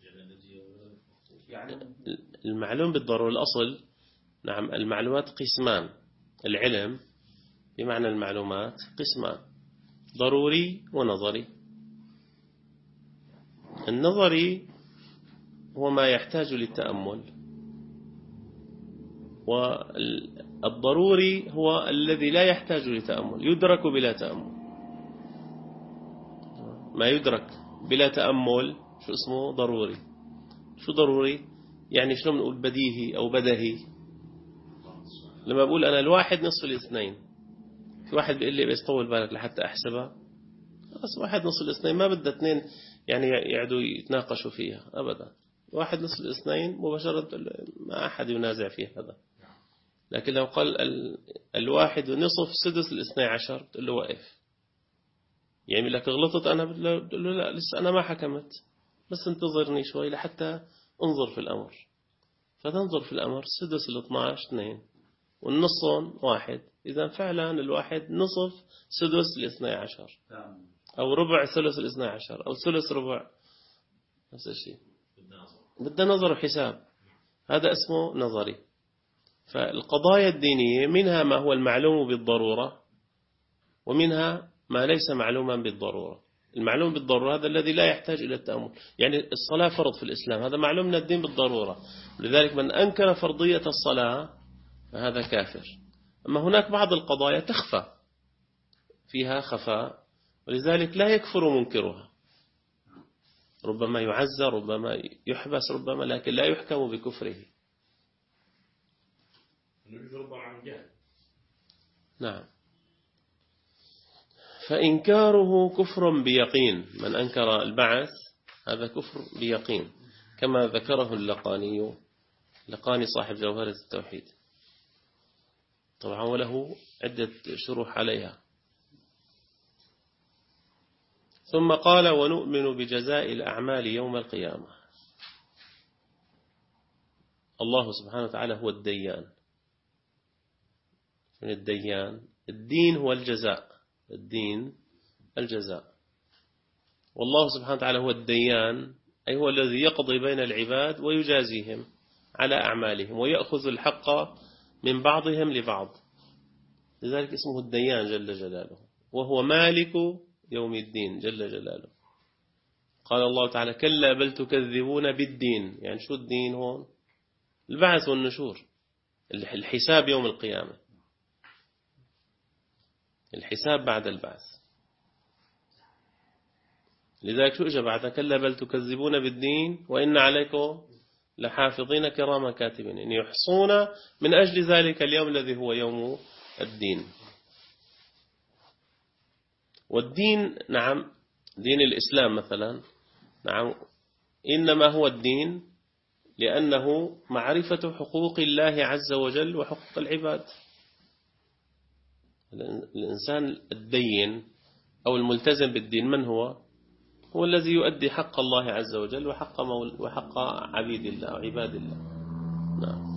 المعلوم بالضرورة الأصل نعم المعلومات قسمان، العلم بمعنى المعلومات قسمان، ضروري ونظري. النظري هو ما يحتاج للتأمل، والضروري هو الذي لا يحتاج لتأمل، يدرك بلا تأمل. ما يدرك بلا تأمل شو اسمه؟ ضروري. شو ضروري؟ يعني شلون نقول بديهي أو بدهي؟ لما بقول أنا الواحد نصف الاثنين، في واحد بيقول لي بس طول بالك لحتى أحسبها، بس واحد نصف الاثنين ما بدها اثنين يعني يقعدوا يتناقشوا فيها أبدا. واحد نصف الاثنين مباشرة ما أحد ينازع فيه هذا. لكن لو قال الواحد ونصف سدس الاثني عشر بتقول له وقف، يعني لك غلطت أنا، بتقول له لا لسه أنا ما حكمت، بس انتظرني شوي لحتى انظر في الأمر. فتنظر في الأمر سدس الاثناش اثنين والنصون واحد، إذا فعلا الواحد نصف سدس الاثني عشر أو ربع ثلث الاثني عشر أو ثلث ربع، نفس الشيء بدنا نظر وحساب. هذا اسمه نظري. فالقضايا الدينية منها ما هو المعلوم بالضرورة، ومنها ما ليس معلوما بالضرورة. المعلوم بالضرورة هذا الذي لا يحتاج إلى التأمل، يعني الصلاة فرض في الإسلام، هذا معلوم من الدين بالضرورة، لذلك من أنكر فرضية الصلاة فهذا كافر. أما هناك بعض القضايا تخفى فيها خفاء، ولذلك لا يكفر منكرها، ربما يعزر ربما يحبس ربما، لكن لا يحكم بكفره. نعم. فإنكاره كفر بيقين، من أنكر البعث هذا كفر بيقين، كما ذكره اللقاني صاحب جوهرة التوحيد، طبعا وله عدة شروح عليها. ثم قال ونؤمن بجزاء الأعمال يوم القيامة. الله سبحانه وتعالى هو الديان. من الديان؟ الدين هو الجزاء، الدين الجزاء، والله سبحانه وتعالى هو الديان، أي هو الذي يقضي بين العباد ويجازيهم على أعمالهم ويأخذ الحق من بعضهم لبعض، لذلك اسمه الديان جل جلاله. وهو مالك يوم الدين جل جلاله. قال الله تعالى كلا بل تكذبون بالدين. يعني شو الدين هون؟ البعث والنشور، الحساب يوم القيامة، الحساب بعد البعث. لذلك شو إجا بعد كلا بل تكذبون بالدين وإن عليكم لحافظين كراما كاتبين إن يحصون من أجل ذلك اليوم الذي هو يوم الدين. والدين نعم دين الإسلام مثلا، نعم إنما هو الدين لأنه معرفة حقوق الله عز وجل وحقوق العباد. الإنسان الدين أو الملتزم بالدين من هو؟ هو الذي يؤدي حق الله عز وجل وحق عبيد الله وعباد الله. نعم.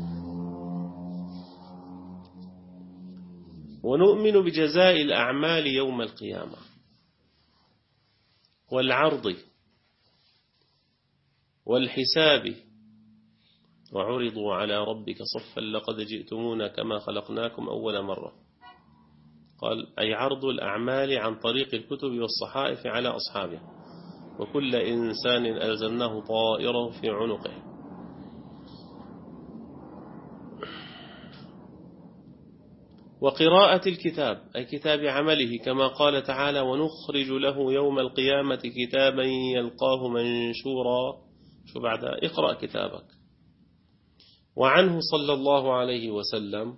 ونؤمن بجزاء الأعمال يوم القيامة والعرض والحساب وعرضوا على ربك صفا لقد جئتمونا كما خلقناكم أول مرة. قال أي عرض الأعمال عن طريق الكتب والصحائف على أصحابه وكل إنسان ألزمناه طائره في عنقه. وقراءة الكتاب أي كتاب عمله كما قال تعالى ونخرج له يوم القيامة كتابا يلقاه منشورا. شو بعدها؟ اقرأ كتابك. وعنه صلى الله عليه وسلم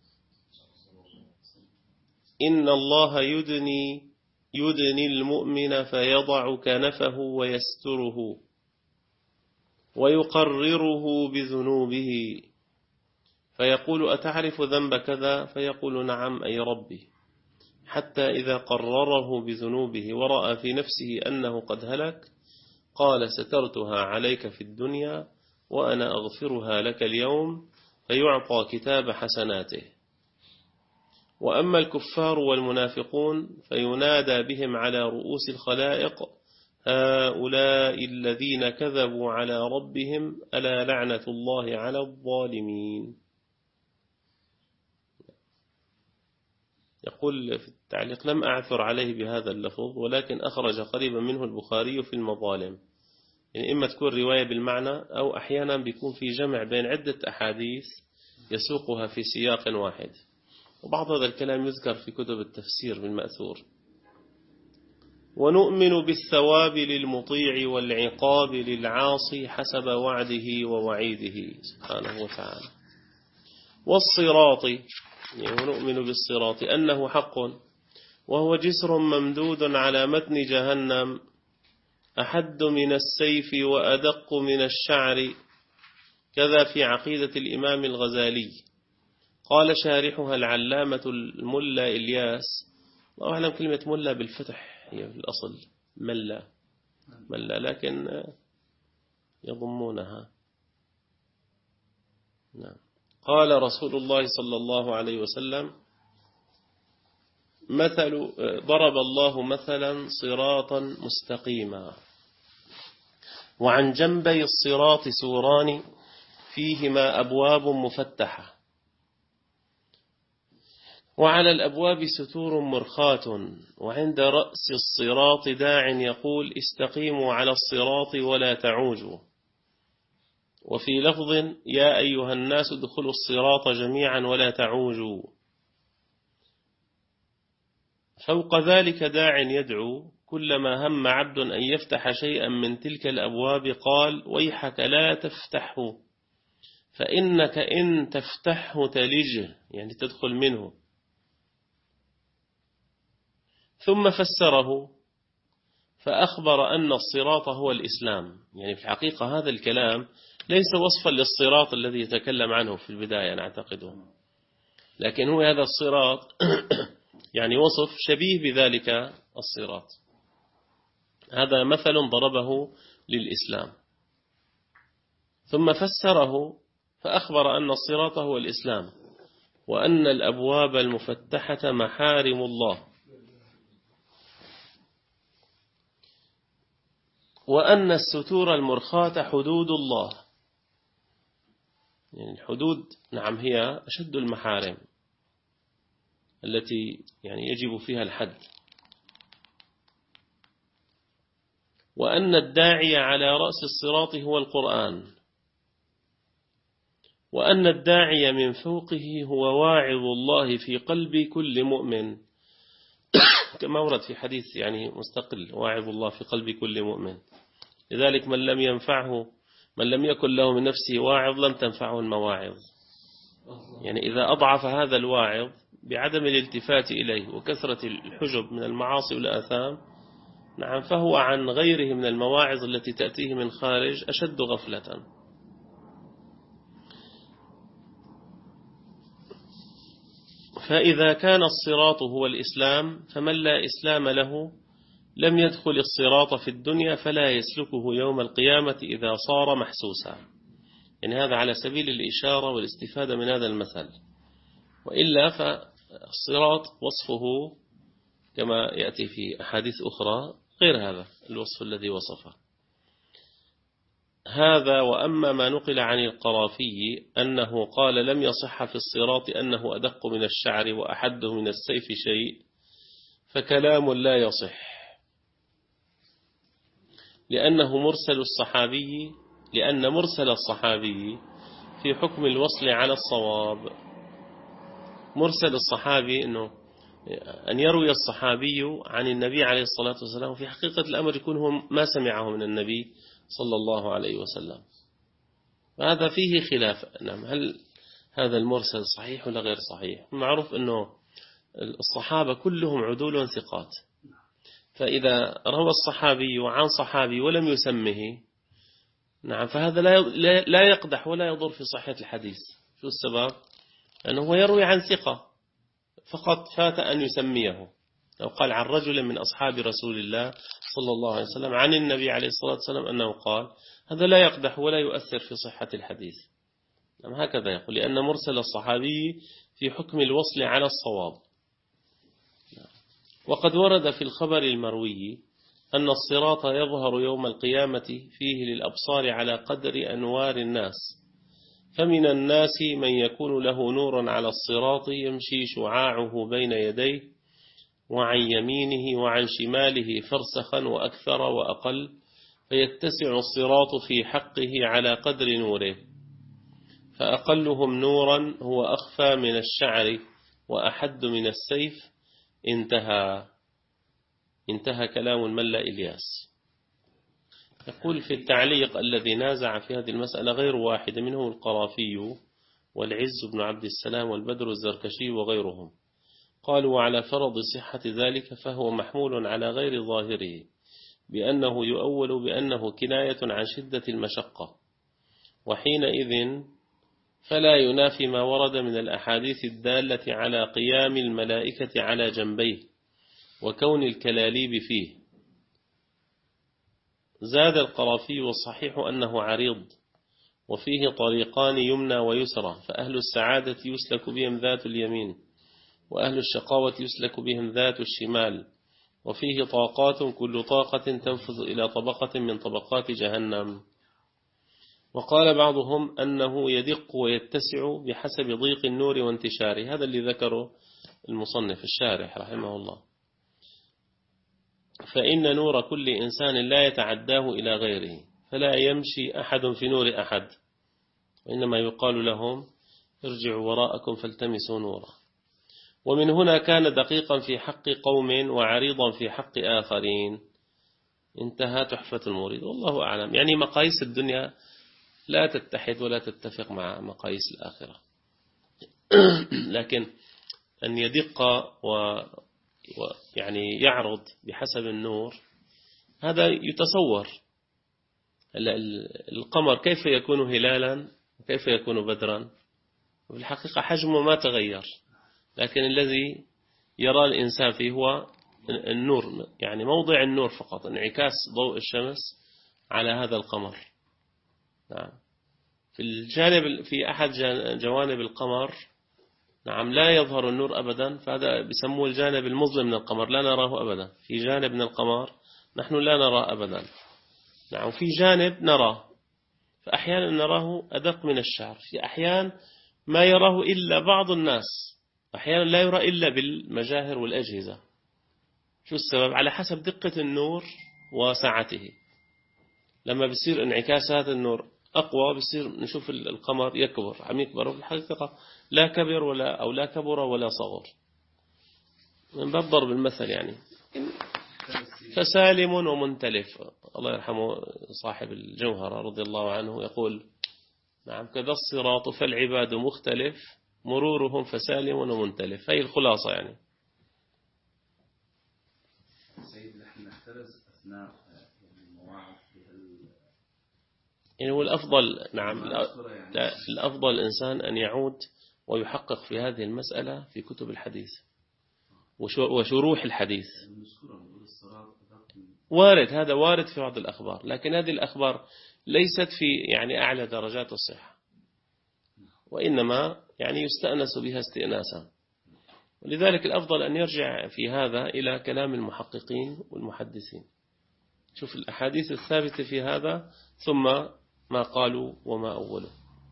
إن الله يدني المؤمن فيضع كنفه ويستره ويقرره بذنوبه فيقول أتعرف ذنب كذا؟ فيقول نعم أي ربي، حتى إذا قرره بذنوبه ورأى في نفسه أنه قد هلك قال سترتها عليك في الدنيا وأنا أغفرها لك اليوم، فيعطى كتاب حسناته. وأما الكفار والمنافقون فينادى بهم على رؤوس الخلائق هؤلاء الذين كذبوا على ربهم ألا لعنة الله على الظالمين. يقول في التعليق لم أعثر عليه بهذا اللفظ ولكن أخرج قريبا منه البخاري في المظالم. يعني إما تكون رواية بالمعنى أو أحيانا بيكون في جمع بين عدة أحاديث يسوقها في سياق واحد، وبعض هذا الكلام يذكر في كتب التفسير بالمأثور. ونؤمن بالثواب للمطيع والعقاب للعاصي حسب وعده ووعيده سبحانه وتعالى. والصراط يعني ونؤمن بالصراط أنه حق وهو جسر ممدود على متن جهنم أحد من السيف وأدق من الشعر. كذا في عقيدة الإمام الغزالي. قال شارحها العلامة الملا إلياس، الله أعلم كلمة ملا بالفتح هي في الأصل ملا لكن يضمونها. نعم. قال رسول الله صلى الله عليه وسلم ضرب الله مثلا صراطا مستقيما وعن جنبي الصراط سوران فيهما أبواب مفتحة وعلى الأبواب ستور مرخاة وعند رأس الصراط داع يقول استقيموا على الصراط ولا تعوجوا. وفي لفظ يا أيها الناس ادخلوا الصراط جميعا ولا تعوجوا. فوق ذلك داع يدعو كلما هم عبد أن يفتح شيئا من تلك الأبواب قال ويحك لا تفتحه فإنك إن تفتحه تلجه يعني تدخل منه. ثم فسره فأخبر أن الصراط هو الإسلام. يعني في الحقيقة هذا الكلام ليس وصفا للصراط الذي يتكلم عنه في البداية نعتقده، لكن هو هذا الصراط يعني وصف شبيه بذلك الصراط. هذا مثل ضربه للإسلام. ثم فسره فأخبر أن الصراط هو الإسلام وأن الأبواب المفتحة محارم الله وأن الستور المرخاة حدود الله. يعني الحدود نعم هي أشد المحارم التي يعني يجب فيها الحد. وأن الداعي على رأس الصراط هو القرآن، وأن الداعي من فوقه هو واعظ الله في قلب كل مؤمن، كما ورد في حديث يعني مستقل، واعظ الله في قلب كل مؤمن. لذلك من لم يكن له من نفسه واعظ لم تنفعه المواعظ. يعني إذا أضعف هذا الواعظ بعدم الالتفات إليه وكثرة الحجب من المعاصي والآثام، نعم، فهو عن غيره من المواعظ التي تأتيه من خارج أشد غفلة. فإذا كان الصراط هو الإسلام فمن لا إسلام له لم يدخل الصراط في الدنيا فلا يسلكه يوم القيامة إذا صار محسوسا. يعني هذا على سبيل الإشارة والاستفادة من هذا المثل، وإلا فالصراط وصفه كما يأتي في أحاديث أخرى غير هذا الوصف الذي وصفه. هذا. وأما ما نقل عن القرافي أنه قال لم يصح في الصراط أنه أدق من الشعر وأحده من السيف شيء، فكلام لا يصح، لأن مرسل الصحابي في حكم الوصل على الصواب. مرسل الصحابي أن يروي الصحابي عن النبي عليه الصلاة والسلام، في حقيقة الأمر يكون هم ما سمعه من النبي صلى الله عليه وسلم. هذا فيه خلاف، نعم، هل هذا المرسل صحيح ولا غير صحيح؟ معروف أنه الصحابة كلهم عدول ثقات، فإذا روى الصحابي عن صحابي ولم يسمه، نعم، فهذا لا يقدح ولا يضر في صحة الحديث. شو السبب؟ أنه يروي عن ثقة، فقط فات أن يسميه. لو قال عن رجل من أصحاب رسول الله صلى الله عليه وسلم عن النبي عليه الصلاة والسلام أنه قال، هذا لا يقدح ولا يؤثر في صحة الحديث. نعم، هكذا يقول، لأن مرسل الصحابي في حكم الوصل على الصواب. وقد ورد في الخبر المروي أن الصراط يظهر يوم القيامة فيه للأبصار على قدر أنوار الناس، فمن الناس من يكون له نور على الصراط يمشي شعاعه بين يديه وعن يمينه وعن شماله فرسخا وأكثر وأقل، فيتسع الصراط في حقه على قدر نوره، فأقلهم نورا هو أخفى من الشعر وأحد من السيف. انتهى كلام الملا إلياس. يقول في التعليق الذي نازع في هذه المسألة غير واحد، منهم القرافي والعز بن عبد السلام والبدر الزركشي وغيرهم، قالوا على فرض صحة ذلك فهو محمول على غير ظاهره، بأنه يؤول بأنه كناية عن شدة المشقة، وحينئذ فلا ينافي ما ورد من الأحاديث الدالة على قيام الملائكة على جنبيه وكون الكلاليب فيه. زاد القرافي والصحيح أنه عريض، وفيه طريقان يمنى ويسرى، فأهل السعادة يسلك بهم ذات اليمين، وأهل الشقاوة يسلك بهم ذات الشمال، وفيه طاقات كل طاقة تنفذ إلى طبقة من طبقات جهنم. وقال بعضهم أنه يدق ويتسع بحسب ضيق النور وانتشاره، هذا اللي ذكره المصنف الشارح رحمه الله، فإن نور كل إنسان لا يتعداه إلى غيره، فلا يمشي أحد في نور أحد، وإنما يقال لهم ارجعوا وراءكم فالتمسوا نورا. ومن هنا كان دقيقا في حق قوم وعريضا في حق آخرين. انتهى تحفة المريد، والله أعلم. يعني مقاييس الدنيا لا تتحد ولا تتفق مع مقاييس الآخرة. لكن أن يدق ويعني يعرض بحسب النور، هذا يتصور. القمر كيف يكون هلالا وكيف يكون بدرا، وفي الحقيقة حجمه ما تغير، لكن الذي يرى الإنسان فيه هو النور، يعني موضع النور فقط، انعكاس ضوء الشمس على هذا القمر. نعم. في أحد جوانب القمر، نعم، لا يظهر النور أبدا، فهذا بيسموه الجانب المظلم من القمر، لا نراه أبدا. في جانب من القمر نحن لا نراه أبدا، نعم، في جانب نراه، فأحيانا نراه أدق من الشعر، في أحيان ما يراه إلا بعض الناس، أحيانا لا يرى إلا بالمجاهر والأجهزة. شو السبب؟ على حسب دقة النور وسعته. لما بيصير انعكاس هذا النور أقوى بيصير نشوف القمر يكبر، عم يكبر، وفي الحقيقة لا كبر لا كبر ولا صغر، من باب ضرب المثل يعني. فسالم ومنتلف. الله يرحمه صاحب الجوهرة رضي الله عنه يقول نعم كذا الصراط فالعباد مختلف مرورهم فسالم ومنتلف. هي الخلاصة يعني. سيد نحن نحترز أثناء المواعظ يعني هو الأفضل نعم الأفضل الإنسان أن يعود ويحقق في هذه المسألة في كتب الحديث وشروح الحديث. وارد، هذا وارد في بعض الأخبار، لكن هذه الأخبار ليست في يعني أعلى درجات الصحة، وإنما يعني يستأنس بها استئناسا. ولذلك الأفضل أن يرجع في هذا إلى كلام المحققين والمحدثين، شوف الأحاديث الثابتة في هذا ثم ما قالوا وما أولوا.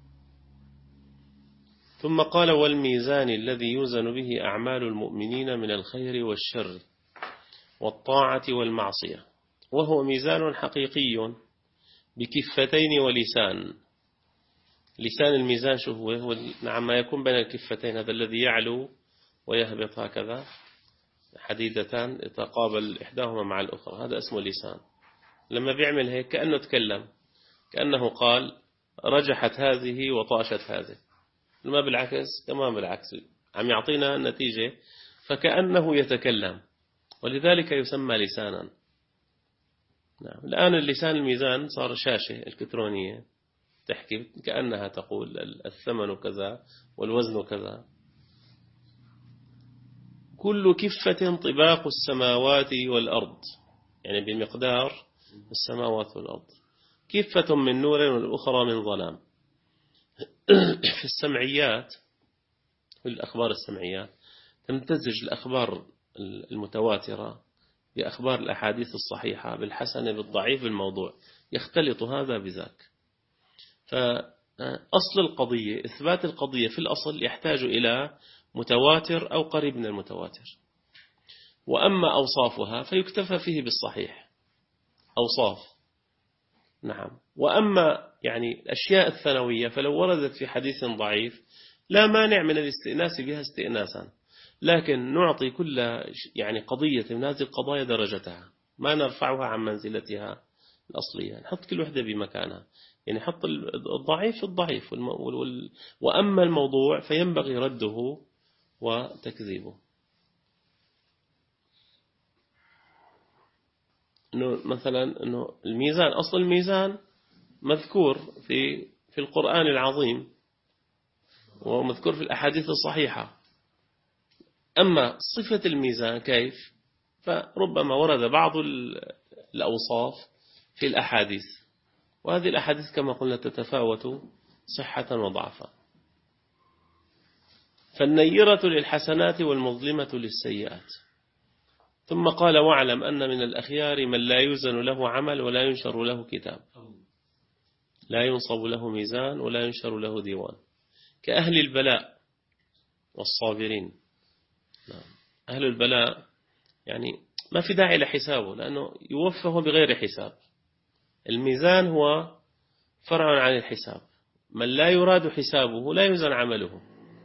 ثم قال والميزان الذي يوزن به أعمال المؤمنين من الخير والشر والطاعة والمعصية، وهو ميزان حقيقي بكفتين ولسان. لسان الميزان شو هو نعم ما يكون بين الكفتين، هذا الذي يعلو ويهبط هكذا، حديدتان تقابل إحداهما مع الأخرى، هذا اسمه لسان. لما بيعمل هيك كأنه تكلم، كأنه قال رجحت هذه وطاشت هذه، ما بالعكس كمان بالعكس عم يعطينا نتيجة، فكأنه يتكلم، ولذلك يسمى لسانا. نعم. الآن اللسان الميزان صار شاشة إلكترونية تحكي كأنها تقول الثمن كذا والوزن كذا. كل كفة طباق السماوات والأرض، يعني بمقدار السماوات والأرض، كفة من نور والأخرى من ظلام. في السمعيات، في الأخبار السمعيات تمتزج الأخبار المتواترة بأخبار الأحاديث الصحيحة بالحسن بالضعيف بالموضوع، يختلط هذا بذاك. فأصل القضية إثبات القضية في الأصل يحتاج إلى متواتر أو قريب من المتواتر. وأما أوصافها فيكتفى فيه بالصحيح أوصاف. نعم. وأما يعني الأشياء الثانوية فلو وردت في حديث ضعيف لا مانع من الاستئناس بها استئناسا، لكن نعطي كل يعني قضية من هذه القضايا درجتها، ما نرفعها عن منزلتها الأصلية، نحط كل وحدة بمكانها، يعني حط الضعيف الضعيف وأما الموضوع فينبغي رده وتكذيبه. إنه مثلا إنه الميزان، أصل الميزان مذكور في القرآن العظيم ومذكور في الأحاديث الصحيحة. أما صفة الميزان كيف، فربما ورد بعض الأوصاف في الأحاديث، وهذه الأحاديث كما قلنا تتفاوت صحة وضعفا. فالنيرة للحسنات والمظلمة للسيئات. ثم قال واعلم أن من الأخيار من لا يوزن له عمل ولا ينشر له كتاب، لا ينصب له ميزان ولا ينشر له ديوان، كأهل البلاء والصابرين. أهل البلاء يعني ما في داعي لحسابه لأنه يوفه بغير حساب. الميزان هو فرع عن الحساب، من لا يراد حسابه لا يوزن عمله.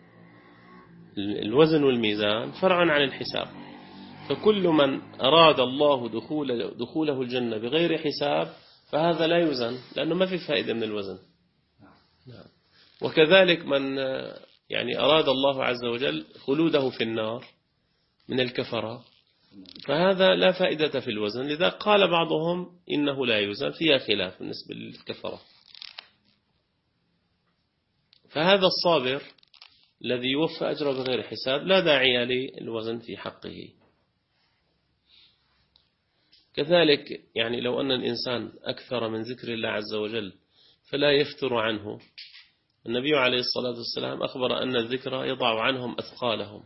الوزن والميزان فرع عن الحساب، فكل من أراد الله دخوله الجنة بغير حساب فهذا لا يوزن لأنه ما في فائدة من الوزن. وكذلك من يعني أراد الله عز وجل خلوده في النار من الكفرة فهذا لا فائدة في الوزن، لذا قال بعضهم إنه لا يوزن، فيها خلاف بالنسبة للكفرة. فهذا الصابر الذي يوفى أجره بغير حساب لا داعي للوزن في حقه. كذلك يعني لو أن الإنسان أكثر من ذكر الله عز وجل فلا يفتر عنه. النبي عليه الصلاة والسلام أخبر أن الذكر يضع عنهم أثقالهم.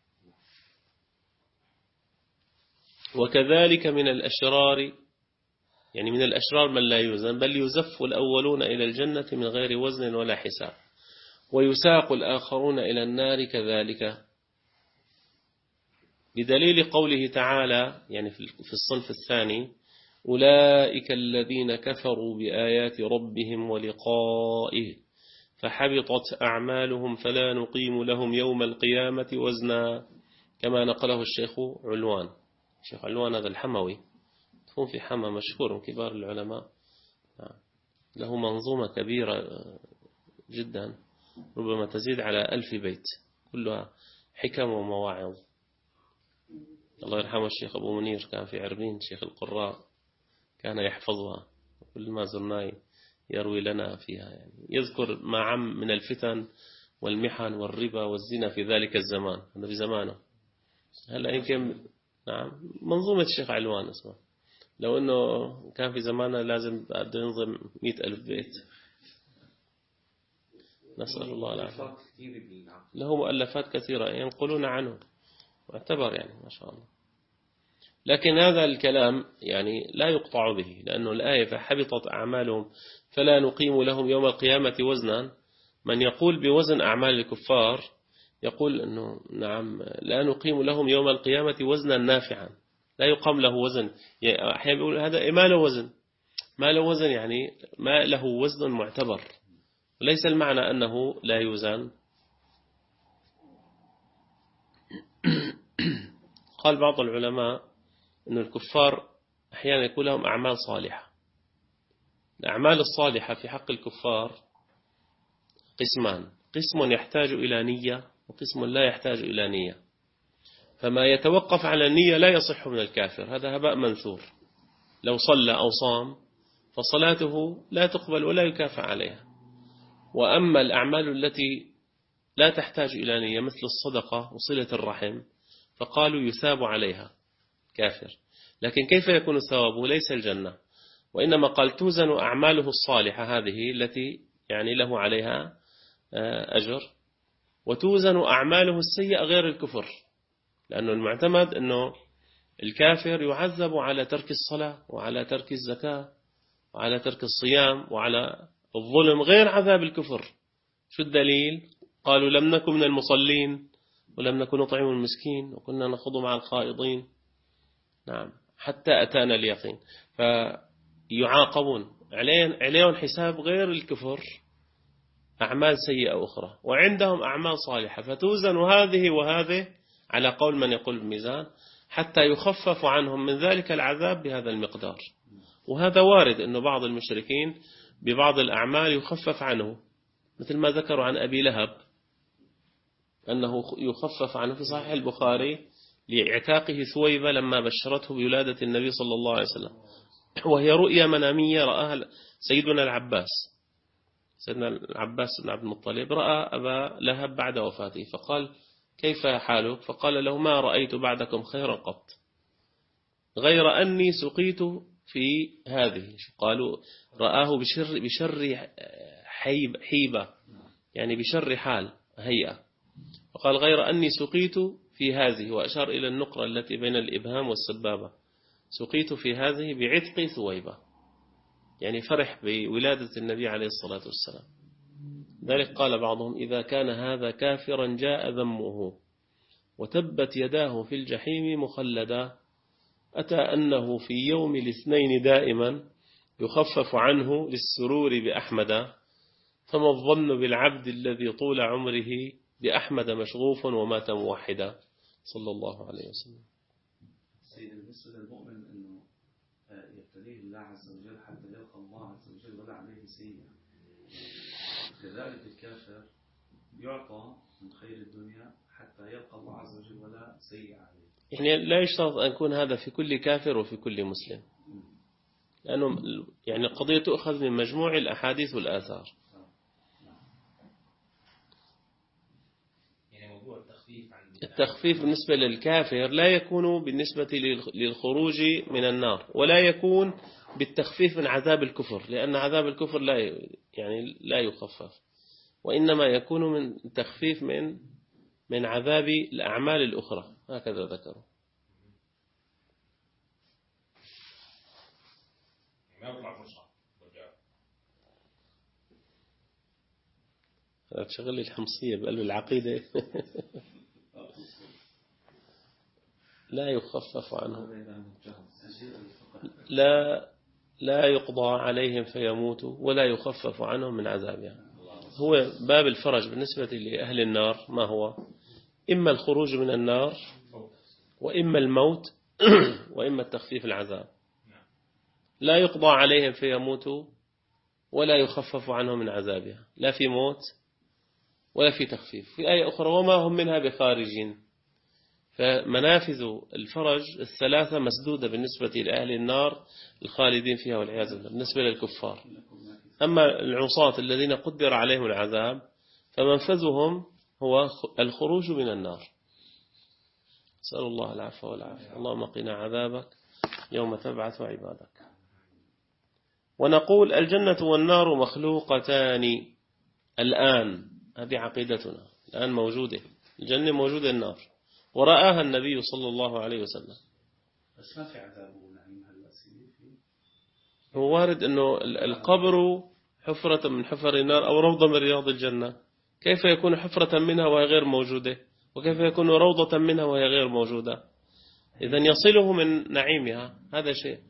وكذلك من الأشرار، يعني من الأشرار من لا يوزن، بل يزف الأولون إلى الجنة من غير وزن ولا حساب، ويساق الآخرون إلى النار كذلك، بدليل قوله تعالى يعني في الصنف الثاني أولئك الذين كفروا بآيات ربهم ولقائه فحبطت أعمالهم فلا نقيم لهم يوم القيامة وزنا، كما نقله الشيخ علوان. الشيخ علوان هذا الحموي تكون في حما مشهور من كبار العلماء، له منظومة كبيرة جدا ربما تزيد على 1000 بيت كلها حكم ومواعظ. الله يرحمه الشيخ أبو منير كان في عربين شيخ القراء، كان يحفظها كل ما زرناه يروي لنا فيها، يعني يذكر ما عم من الفتن والمحن والربا والزنا في ذلك الزمان، هذا في زمانه. هلا يمكن نعم منظومة الشيخ علوان اسمه، لو أنه كان في زمانه لازم بده ينظم 100,000 بيت. نسأل الله العافية. له مؤلفات كثيرة ينقلون عنه واعتبر يعني ما شاء الله. لكن هذا الكلام يعني لا يقطع به، لأنه الآية فحبطت أعمالهم فلا نقيم لهم يوم القيامة وزنا. من يقول بوزن أعمال الكفار يقول أنه نعم لا نقيم لهم يوم القيامة وزنا نافعا، لا يقام له وزن. يعني أحيانا يقول هذا ما له وزن، ما له وزن يعني ما له وزن معتبر، وليس المعنى أنه لا يوزن. قال بعض العلماء أن الكفار أحيانا يكون لهم أعمال صالحة. الأعمال الصالحة في حق الكفار قسمان، قسم يحتاج إلى نية وقسم لا يحتاج إلى نية. فما يتوقف على النية لا يصح من الكافر، هذا هباء منثور. لو صلى أو صام فصلاته لا تقبل ولا يكافأ عليها. وأما الأعمال التي لا تحتاج إلى نية مثل الصدقة وصلة الرحم فقالوا يثاب عليها كافر. لكن كيف يكون الثواب؟ ليس الجنة، وإنما قال توزن أعماله الصالحة هذه التي يعني له عليها أجر، وتوزن أعماله السيئة غير الكفر، لأنه المعتمد أنه الكافر يعذب على ترك الصلاة وعلى ترك الزكاة وعلى ترك الصيام وعلى الظلم غير عذاب الكفر. شو الدليل؟ قالوا لم نكن من المصلين ولم نكن نطعم المسكين وكنا نخوض مع الخائضين، نعم حتى أتانا اليقين. فيعاقبون عليهم حساب غير الكفر، أعمال سيئة أخرى، وعندهم أعمال صالحة، فتوزن هذه وهذه على قول من يقول بميزان حتى يخفف عنهم من ذلك العذاب بهذا المقدار. وهذا وارد أنه بعض المشركين ببعض الأعمال يخفف عنه، مثل ما ذكروا عن أبي لهب أنه يخفف عنه في صحيح البخاري لإعتاقه ثويبة لما بشرته بولادة النبي صلى الله عليه وسلم، وهي رؤيا منامية رآها سيدنا العباس بن عبد المطلب، رأى أبا لهب بعد وفاته فقال كيف حالك؟ فقال له ما رأيت بعدكم خيرا قط غير أني سقيت في هذه. قالوا رآه بشر حيبة، يعني بشر حال هيئة، فقال غير أني سقيت في هذه، وأشار إلى النقرة التي بين الإبهام والسبابة، سقيت في هذه بعتق ثويبة، يعني فرح بولادة النبي عليه الصلاة والسلام. ذلك قال بعضهم إذا كان هذا كافرا جاء ذمه وتبت يداه في الجحيم مخلدا، أتى أنه في يوم الاثنين دائما يخفف عنه للسرور بأحمد، فما الظن بالعبد الذي طول عمره بأحمد مشغوف ومات موحدا صلى الله عليه وسلم. سيد بالنسبة للمؤمن أنه يبتليه الله عز وجل حتى يلقى الله عز وجل ولا عليه سيئة، كذلك الكافر يعطى من خير الدنيا حتى يلقى الله عز وجل ولا سيئة عليه. يعني لا يشترط أن يكون هذا في كل كافر وفي كل مسلم، لأنه يعني القضية تؤخذ من مجموع الأحاديث والآثار. التخفيف بالنسبة للكافر لا يكون بالنسبة للخروج من النار، ولا يكون بالتخفيف من عذاب الكفر، لأن عذاب الكفر لا يخفف، وإنما يكون من تخفيف من عذاب الأعمال الأخرى، هكذا ذكروا. تشغل الحمصية بقلب العقيدة لا يخفف عنه. لا يقضى عليهم فيموتوا ولا يخفف عنهم من عذابها. هو باب الفرج بالنسبة لأهل النار ما هو؟ إما الخروج من النار وإما الموت وإما التخفيف العذاب. لا يقضى عليهم فيموتوا ولا يخفف عنهم من عذابها، لا في موت ولا في تخفيف. في آية أخرى وما هم منها بخارجين. فمنافذ الفرج الثلاثة مسدودة بالنسبة لأهل النار الخالدين فيها والعياذ بالله بالنسبة للكفار. أما العصاة الذين قدر عليهم العذاب فمنفذهم هو الخروج من النار. أسأل الله العفو والعافية. اللهم قنا عذابك يوم تبعث عبادك. ونقول الجنة والنار مخلوقتان الآن، هذه عقيدتنا الآن موجودة، الجنة موجودة، النار ورآها النبي صلى الله عليه وسلم. بس ما في عذاب ونعيم هلا هو وارد أنه القبر حفرة من حفر النار أو روضة من رياض الجنة. كيف يكون حفرة منها وهي غير موجودة؟ وكيف يكون روضة منها وهي غير موجودة؟ إذن يصله من نعيمها، هذا شيء.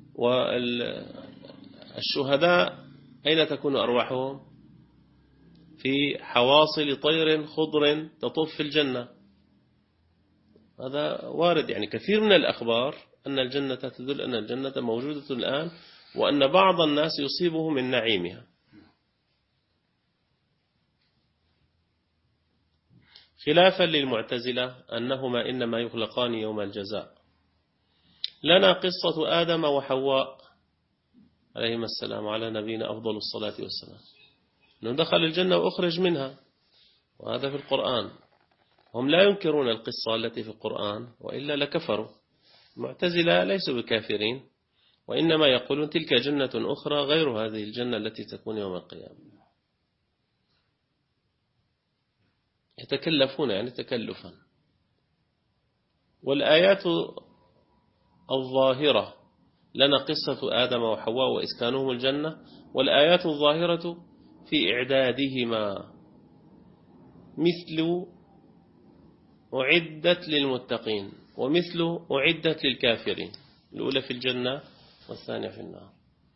والشهداء أين تكون أرواحهم؟ في حواصل طير خضر تطوف في الجنة. هذا وارد، يعني كثير من الأخبار أن الجنة تدل أن الجنة موجودة الآن وأن بعض الناس يصيبه من نعيمها. خلافا للمعتزلة أنهما إنما يخلقان يوم الجزاء. لنا قصة آدم وحواء عليهما السلام على نبينا أفضل الصلاة والسلام، أنه دخل الجنة وأخرج منها، وهذا في القرآن. هم لا ينكرون القصة التي في القرآن وإلا لكفروا. المعتزلة ليسوا بكافرين، وإنما يقولون تلك جنة أخرى غير هذه الجنة التي تكون يوم القيامة. يتكلفون يعني تكلفا. والآيات الظاهرة لنا قصة آدم وحواء وإسكانهم الجنة، والآيات الظاهرة في إعدادهما مثل أعدت للمتقين ومثل أعدت للكافرين، الأولى في الجنة والثانية في النار.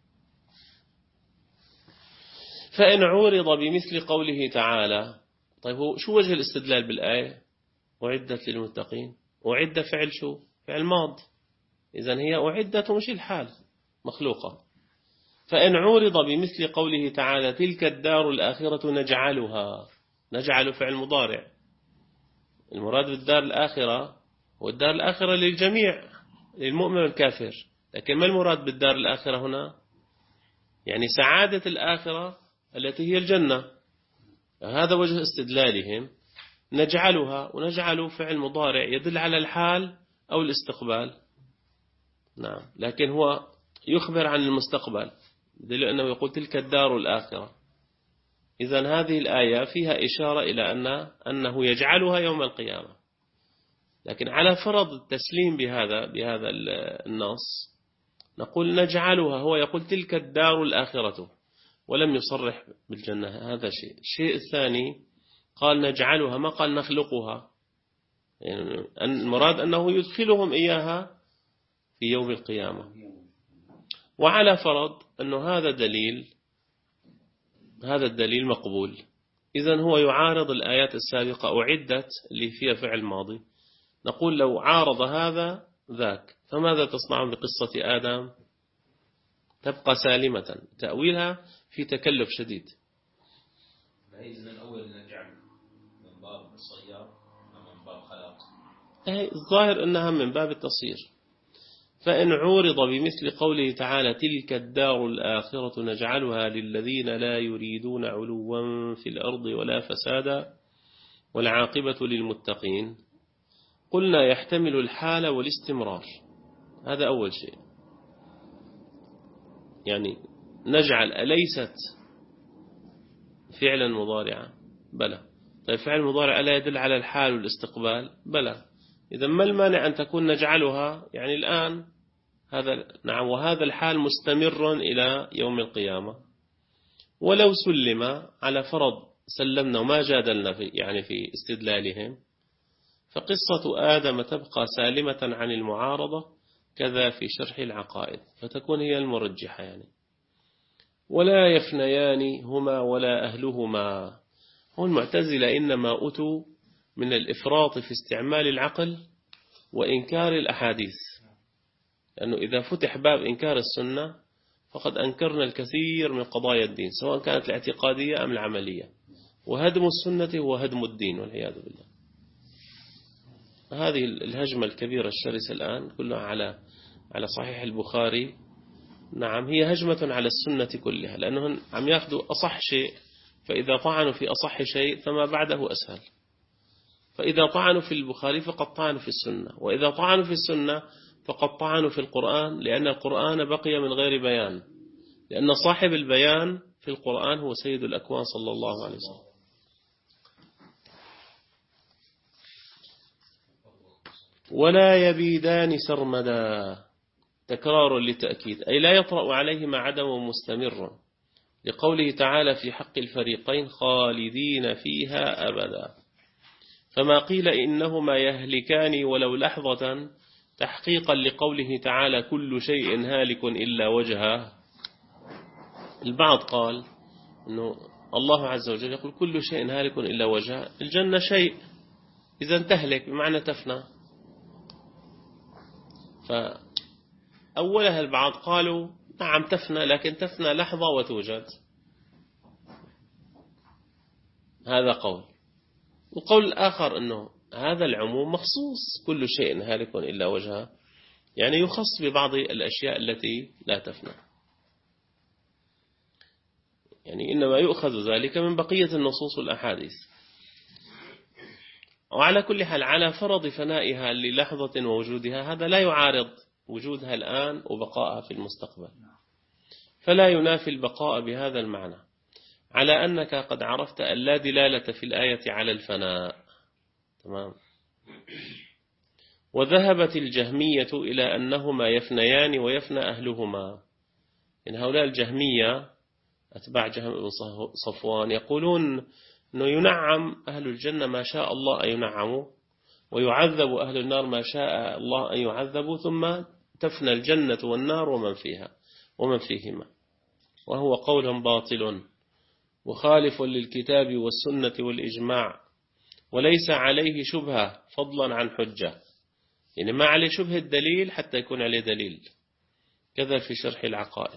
فإن عورض بمثل قوله تعالى، طيب هو شو وجه الاستدلال بالآية؟ أعدت للمتقين، أعد فعل شو؟ فعل ماض، إذن هي أعدت مش الحال مخلوقة. فإن عورض بمثل قوله تعالى تلك الدار الآخرة نجعلها، نجعل فعل مضارع، المراد بالدار الآخرة والدار الآخرة للجميع، للمؤمن والكافر. لكن ما المراد بالدار الآخرة هنا؟ يعني سعادة الآخرة التي هي الجنة. هذا وجه استدلالهم. نجعلها، ونجعل فعل مضارع يدل على الحال أو الاستقبال. نعم، لكن هو يخبر عن المستقبل لأنه يقول تلك الدار الآخرة. إذن هذه الآية فيها إشارة إلى أنه يجعلها يوم القيامة. لكن على فرض التسليم بهذا النص نقول نجعلها، هو يقول تلك الدار الآخرة ولم يصرح بالجنة، هذا شيء. الشيء الثاني قال نجعلها، ما قال نخلقها، يعني المراد أنه يدخلهم إياها في يوم القيامة. وعلى فرض أنه هذا الدليل مقبول، إذن هو يعارض الآيات السابقة أعدت اللي فيها فعل ماضي. نقول لو عارض هذا ذاك فماذا تصنعون بقصة آدم؟ تبقى سالمة. تأويلها في تكلف شديد. إذن الأول نجعل من باب الصيار أم من باب خلاق؟ الظاهر أنها من باب التصير. فإن عورض بمثل قوله تعالى تلك الدار الآخرة نجعلها للذين لا يريدون علوا في الأرض ولا فسادا والعاقبة للمتقين، قلنا يحتمل الحال والاستمرار. هذا أول شيء. يعني نجعل أليست فعلا مضارعا؟ بلى. طيب فعل مضارع ألا يدل على الحال والاستقبال؟ بلى. إذا ما المانع أن تكون نجعلها يعني الآن؟ هذا نعم، وهذا الحال مستمر إلى يوم القيامة. ولو سلم على فرض سلمنا وما جادلنا في استدلالهم، فقصة آدم تبقى سالمة عن المعارضة كذا في شرح العقائد، فتكون هي المرجحة يعني. ولا يفنيان هما ولا أهلهما. هو المعتزلة إنما أتوا من الإفراط في استعمال العقل وإنكار الأحاديث، لأنه إذا فتح باب إنكار السنة فقد أنكرنا الكثير من قضايا الدين، سواء كانت الاعتقادية أم العملية، وهدم السنة هو هدم الدين والعياذ بالله. هذه الهجمة الكبيرة الشرسة الآن كلها على صحيح البخاري. نعم، هي هجمة على السنة كلها، لأنهم عم يأخذوا أصح شيء، فإذا طعنوا في أصح شيء فما بعده أسهل. فإذا طعنوا في البخاري فقد طعنوا في السنة، وإذا طعنوا في السنة فقد طعنوا في القرآن، لأن القرآن بقي من غير بيان، لأن صاحب البيان في القرآن هو سيد الأكوان صلى الله عليه وسلم. ولا يبيدان سرمدا، تكرار لتأكيد، أي لا يطرأ عليهما عدم مستمر، لقوله تعالى في حق الفريقين خالدين فيها أبدا. فما قيل إنهما يهلكان ولو لحظة تحقيقا لقوله تعالى كل شيء هالك إلا وجهه. البعض قال إنه الله عز وجل يقول كل شيء هالك إلا وجهه، الجنة شيء، إذا تهلك بمعنى تفنى. فأولها البعض قالوا نعم تفنى، لكن تفنى لحظة وتوجد، هذا قول. وقول الآخر أنه هذا العموم مخصوص، كل شيء هالك إلا وجهه، يعني يخص ببعض الأشياء التي لا تفنى، يعني إنما يؤخذ ذلك من بقية النصوص والأحاديث. وعلى كل حال على فرض فنائها للحظة ووجودها، هذا لا يعارض وجودها الآن وبقائها في المستقبل، فلا ينافي البقاء بهذا المعنى، على أنك قد عرفت أن لا دلالة في الآية على الفناء. تمام. وذهبت الجهمية إلى أنهما يفنيان ويفنى أهلهما. إن هؤلاء الجهمية أتباع جهم بن صفوان يقولون أنه ينعم أهل الجنة ما شاء الله أن ينعموا، ويعذب أهل النار ما شاء الله أن يعذبوا، ثم تفنى الجنة والنار ومن فيهما. وهو قول باطل مخالف للكتاب والسنة والإجماع، وليس عليه شبهة فضلا عن حجة، يعني ما عليه شبهة دليل حتى يكون عليه دليل. كذا في شرح العقائد.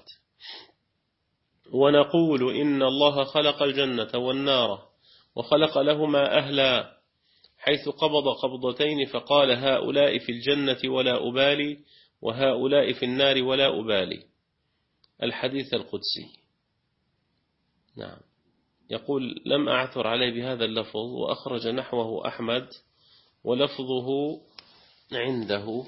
ونقول إن الله خلق الجنة والنار وخلق لهما أهلا، حيث قبض قبضتين فقال هؤلاء في الجنة ولا أبالي، وهؤلاء في النار ولا أبالي. الحديث القدسي. نعم. يقول لم أعثر عليه بهذا اللفظ، وأخرج نحوه أحمد، ولفظه عنده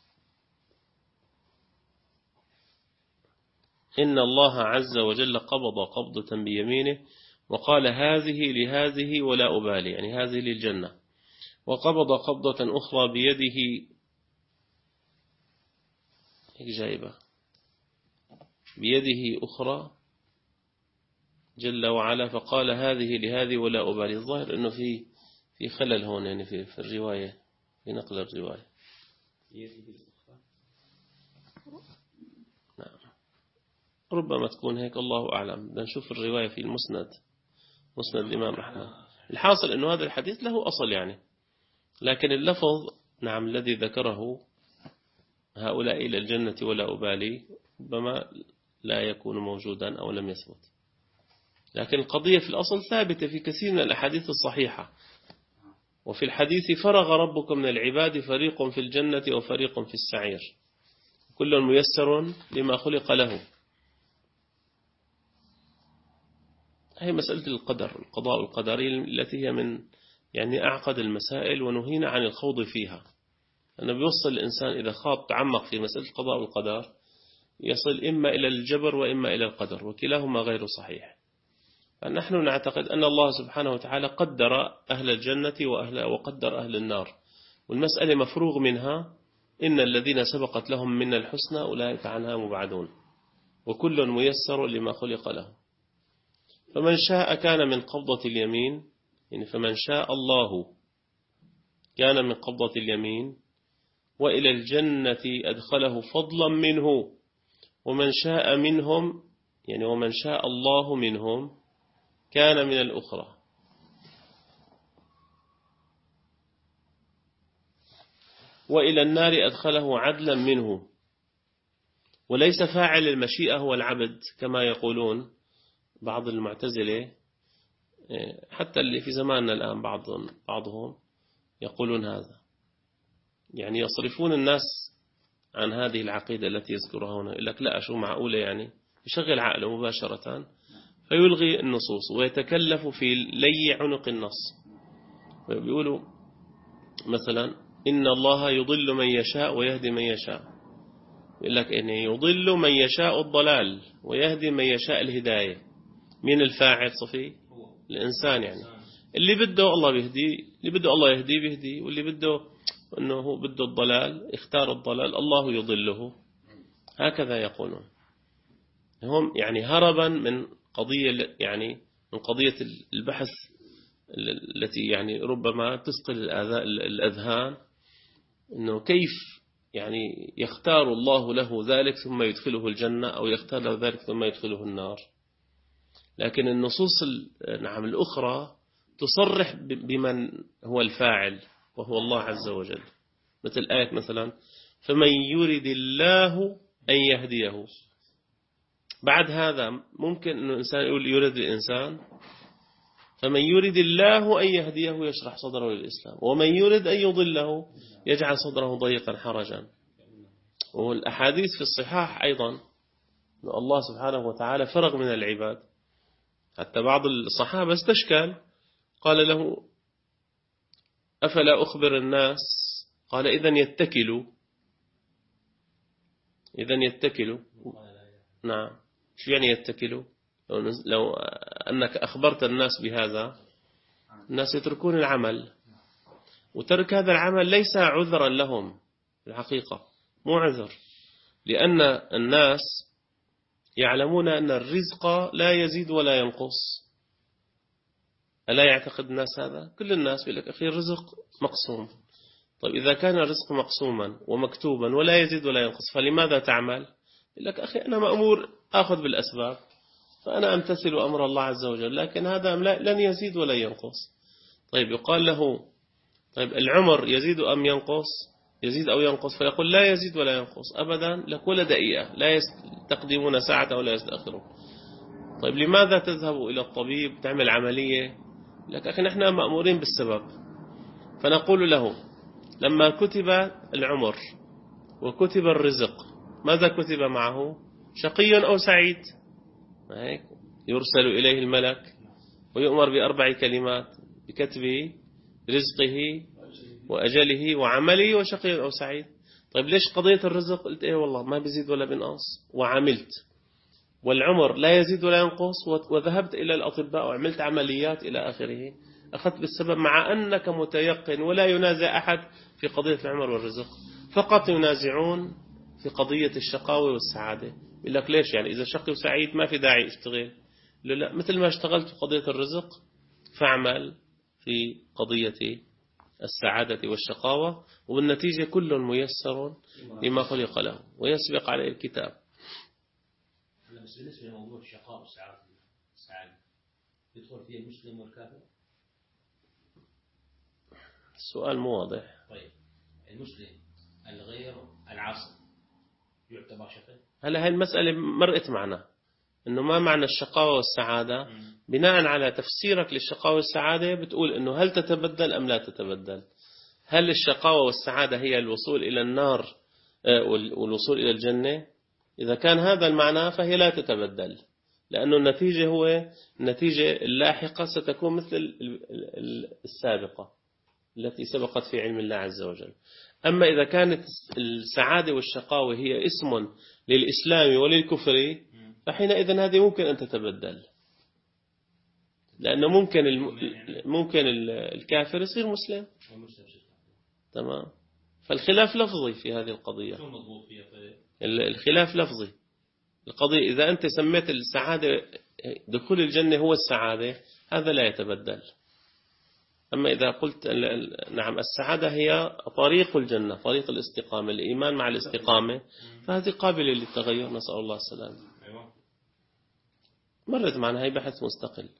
إن الله عز وجل قبض قبضة بيمينه وقال هذه لهذه ولا أبالي، يعني هذه للجنة، وقبض قبضة أخرى بيده جايبة بيده أخرى جل وعلا، فقال هذه لهذه ولا أبالي. الظاهر أنه في خلل هون، يعني في الرواية، في نقل الرواية. نعم، ربما تكون هيك، الله أعلم. نشوف الرواية في المسند، مسند الإمام أحمد. الحاصل أنه هذا الحديث له أصل يعني، لكن اللفظ نعم الذي ذكره هؤلاء إلى الجنة ولا أبالي ربما لا يكون موجودا أو لم يثبت، لكن القضية في الأصل ثابتة في كثير من الأحاديث الصحيحة. وفي الحديث فرغ ربكم من العباد فريق في الجنة وفريق في السعير، كل ميسر لما خلق له. هي مسألة القدر، القضاء والقدر، التي هي من يعني أعقد المسائل، ونهينا عن الخوض فيها. أنه بيوصل الإنسان إذا خاض تعمق في مسألة القضاء والقدر يصل إما إلى الجبر وإما إلى القدر، وكلاهما غير صحيح. فنحن نعتقد أن الله سبحانه وتعالى قدر أهل الجنة وقدر أهل النار، والمسألة مفروغ منها. إن الذين سبقت لهم من الحسنى أولئك عنها مبعدون، وكل ميسر لما خلق له. فمن شاء كان من قبضة اليمين، يعني فمن شاء الله كان من قبضة اليمين، وإلى الجنة أدخله فضلا منه، ومن شاء منهم يعني ومن شاء الله منهم كان من الأخرى. وإلى النار أدخله عدلا منه. وليس فاعل المشيئة هو العبد كما يقولون بعض المعتزلة، حتى اللي في زماننا الآن بعضهم يقولون هذا، يعني يصرفون الناس عن هذه العقيدة التي يذكرها هنا. يقول لك لا، شو معقولة يعني، يشغل عقله مباشرة فيلغي النصوص ويتكلف في لي عنق النص. بيقولوا مثلا إن الله يضل من يشاء ويهدي من يشاء، يقول لك إن يضل من يشاء الضلال ويهدي من يشاء الهداية. مين الفاعل صفي؟ الإنسان. يعني اللي بده الله بيهدي، اللي بده الله يهدي بيهدي، واللي بده أنه بده الضلال اختار الضلال الله يضله. هكذا يقولون هم، يعني هربا من قضية، يعني من قضية البحث التي يعني ربما تثقل الأذهان، أنه كيف يعني يختار الله له ذلك ثم يدخله الجنة، أو يختار له ذلك ثم يدخله النار. لكن النصوص نعم الأخرى تصرح بمن هو الفاعل وهو الله عز وجل، مثل آية مثلا فمن يريد الله أن يهديه. بعد هذا ممكن أنه الإنسان يقول يريد الإنسان، فمن يريد الله أن يهديه يشرح صدره للإسلام، ومن يريد أن يضله يجعل صدره ضيقا حرجا. والأحاديث في الصحاح أيضا أن الله سبحانه وتعالى فرغ من العباد. حتى بعض الصحابة استشكال، قال له أفلا أخبر الناس؟ قال إذن يتكلوا. إذن يتكلوا. نعم، شو يعني يتكلوا؟ لو أنك أخبرت الناس بهذا الناس يتركون العمل، وترك هذا العمل ليس عذرا لهم في الحقيقة، مو عذر، لأن الناس يعلمون أن الرزق لا يزيد ولا ينقص. ألا يعتقد الناس هذا؟ كل الناس يقول لك أخي الرزق مقسوم. طيب إذا كان الرزق مقسوما ومكتوبا ولا يزيد ولا ينقص فلماذا تعمل؟ يقول لك أخي أنا مأمور أخذ بالأسباب، فأنا أمتثل أمر الله عز وجل، لكن هذا لن يزيد ولا ينقص. طيب يقال له طيب العمر يزيد أم ينقص؟ يزيد أو ينقص؟ فيقول لا يزيد ولا ينقص أبدا، لك ولا دقيقة، لا يستقدمون ساعة ولا يستأخرون. طيب لماذا تذهب إلى الطبيب تعمل عملية؟ لك أخي نحن مأمورين بالسبب. فنقول له لما كتب العمر وكتب الرزق ماذا كتب معه؟ شقي أو سعيد؟ يرسل إليه الملك ويؤمر بأربع كلمات بكتب رزقه وأجله وعمله وشقي أو سعيد. طيب ليش قضية الرزق قلت إيه والله ما بيزيد ولا بينقص وعملت، والعمر لا يزيد ولا ينقص وذهبت إلى الأطباء وعملت عمليات إلى آخره، أخذت بالسبب، مع أنك متيقن ولا ينازع أحد في قضية العمر والرزق، فقط ينازعون في قضية الشقاوة والسعادة. يقول لك ليش يعني إذا شقي وسعيد ما في داعي اشتغل؟ لا، مثل ما اشتغلت في قضية الرزق فاعمل في قضية السعادة والشقاوة، والنتيجة كل ميسر لما خلق له ويسبق عليه الكتاب. بس بالنسبة لموضوع الشقاء والسعادة يدخل فيه المسلم والكافر؟ السؤال مو واضح. طيب المسلم الغير العاصي يعتبر شقي؟ هلا هاي المسألة مرقت معنا إنه ما معنى الشقاوة والسعادة. بناء على تفسيرك للشقاوة والسعادة بتقول إنه هل تتبدل أم لا تتبدل؟ هل الشقاوة والسعادة هي الوصول إلى النار والوصول إلى الجنة؟ إذا كان هذا المعنى فهي لا تتبدل، لأنه النتيجة هو النتيجة اللاحقة ستكون مثل السابقة التي سبقت في علم الله عز وجل. أما إذا كانت السعادة والشقاوة هي اسم للإسلام وللكفر فحينئذ هذه ممكن أن تتبدل، لأنه ممكن الكافر يصير مسلم. تمام. فالخلاف لفظي في هذه القضية. الخلاف لفظي. القضية إذا أنت سميت السعادة دخول الجنة هو السعادة، هذا لا يتبدل. أما إذا قلت نعم السعادة هي طريق الجنة، طريق الاستقامة، الإيمان مع الاستقامة، فهذه قابلة للتغير، نسأل الله السلام. مرت معنا، هي بحث مستقل،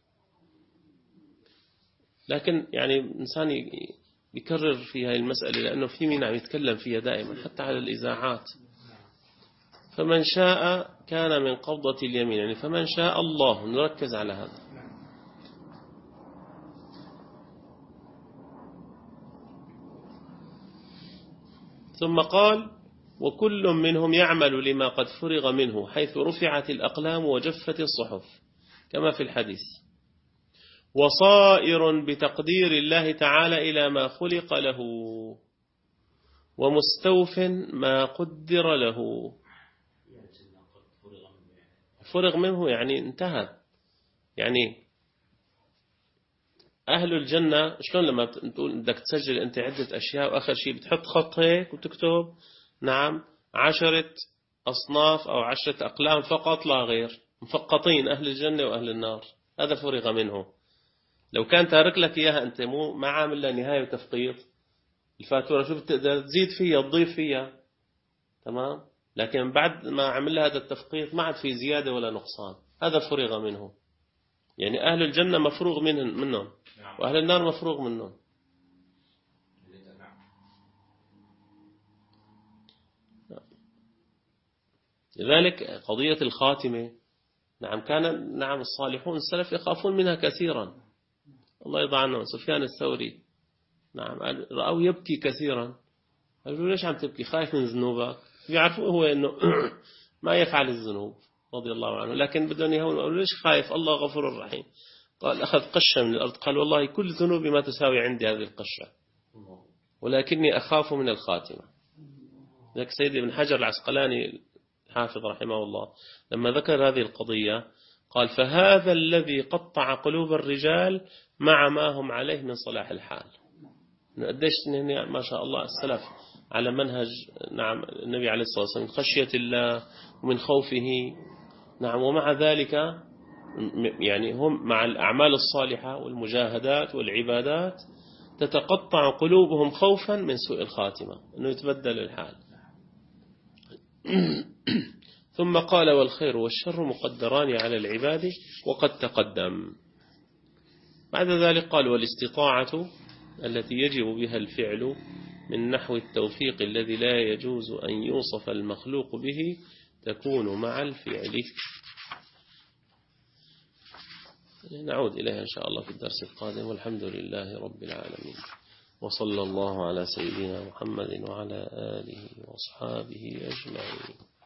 لكن يعني إنسان يكرر في هذه المسألة لأنه في مين عم يتكلم فيها دائما حتى على الإذاعات. فمن شاء كان من قبضة اليمين، يعني فمن شاء الله، نركز على هذا. ثم قال وكل منهم يعمل لما قد فرغ منه حيث رفعت الأقلام وجفت الصحف كما في الحديث، وصائر بتقدير الله تعالى إلى ما خلق له، ومستوف ما قدر له. فرغ منه يعني انتهى. يعني أهل الجنة شلون لما تقول بدك تسجل أنت عدة أشياء وآخر شيء بتحط خط هيك وتكتب نعم 10 أصناف أو 10 أقلام فقط لا غير، مفقطين أهل الجنة وأهل النار، هذا فرغ منه. لو كان تارك لك إياها أنت مو ما عامل لها نهاية وتفقيط، الفاتورة شوف تقدر تزيد فيها تضيف فيها، تمام، لكن بعد ما عمل لها هذا التفقيط ما عاد في زيادة ولا نقصان، هذا فرغ منه. يعني أهل الجنة مفروغ منهم وأهل النار مفروغ منهم. لذلك قضية الخاتمة نعم كان نعم الصالحون السلف يخافون منها كثيرا، الله يرضى عنه. سفيان الثوري نعم رأوا يبكي كثيرا، قالوا ليش عم تبكي؟ خايف من ذنوبك؟ يعرفوا هو أنه ما يفعل الذنوب رضي الله عنه، لكن بدهم يهون. قالوا ليش خايف؟ الله غفور رحيم. قال أخذ قشة من الأرض، قال والله كل ذنوبي ما تساوي عندي هذه القشة، ولكني أخاف من الخاتمة. ذلك سيد ابن حجر العسقلاني حافظ رحمه الله لما ذكر هذه القضية قال فهذا الذي قطع قلوب الرجال مع ما هم عليه من صلاح الحال. قديش ما شاء الله السلف على منهج نعم النبي عليه الصلاة والسلام، خشية الله ومن خوفه نعم، ومع ذلك يعني هم مع الأعمال الصالحة والمجاهدات والعبادات تتقطع قلوبهم خوفا من سوء الخاتمة أنه يتبدل الحال. ثم قال والخير والشر مقدران على العباد وقد تقدم. بعد ذلك قال والاستطاعة التي يجب بها الفعل من نحو التوفيق الذي لا يجوز أن يوصف المخلوق به تكون مع الفعل. نعود إليها إن شاء الله في الدرس القادم، والحمد لله رب العالمين، وصلى الله على سيدنا محمد وعلى آله وأصحابه أجمعين.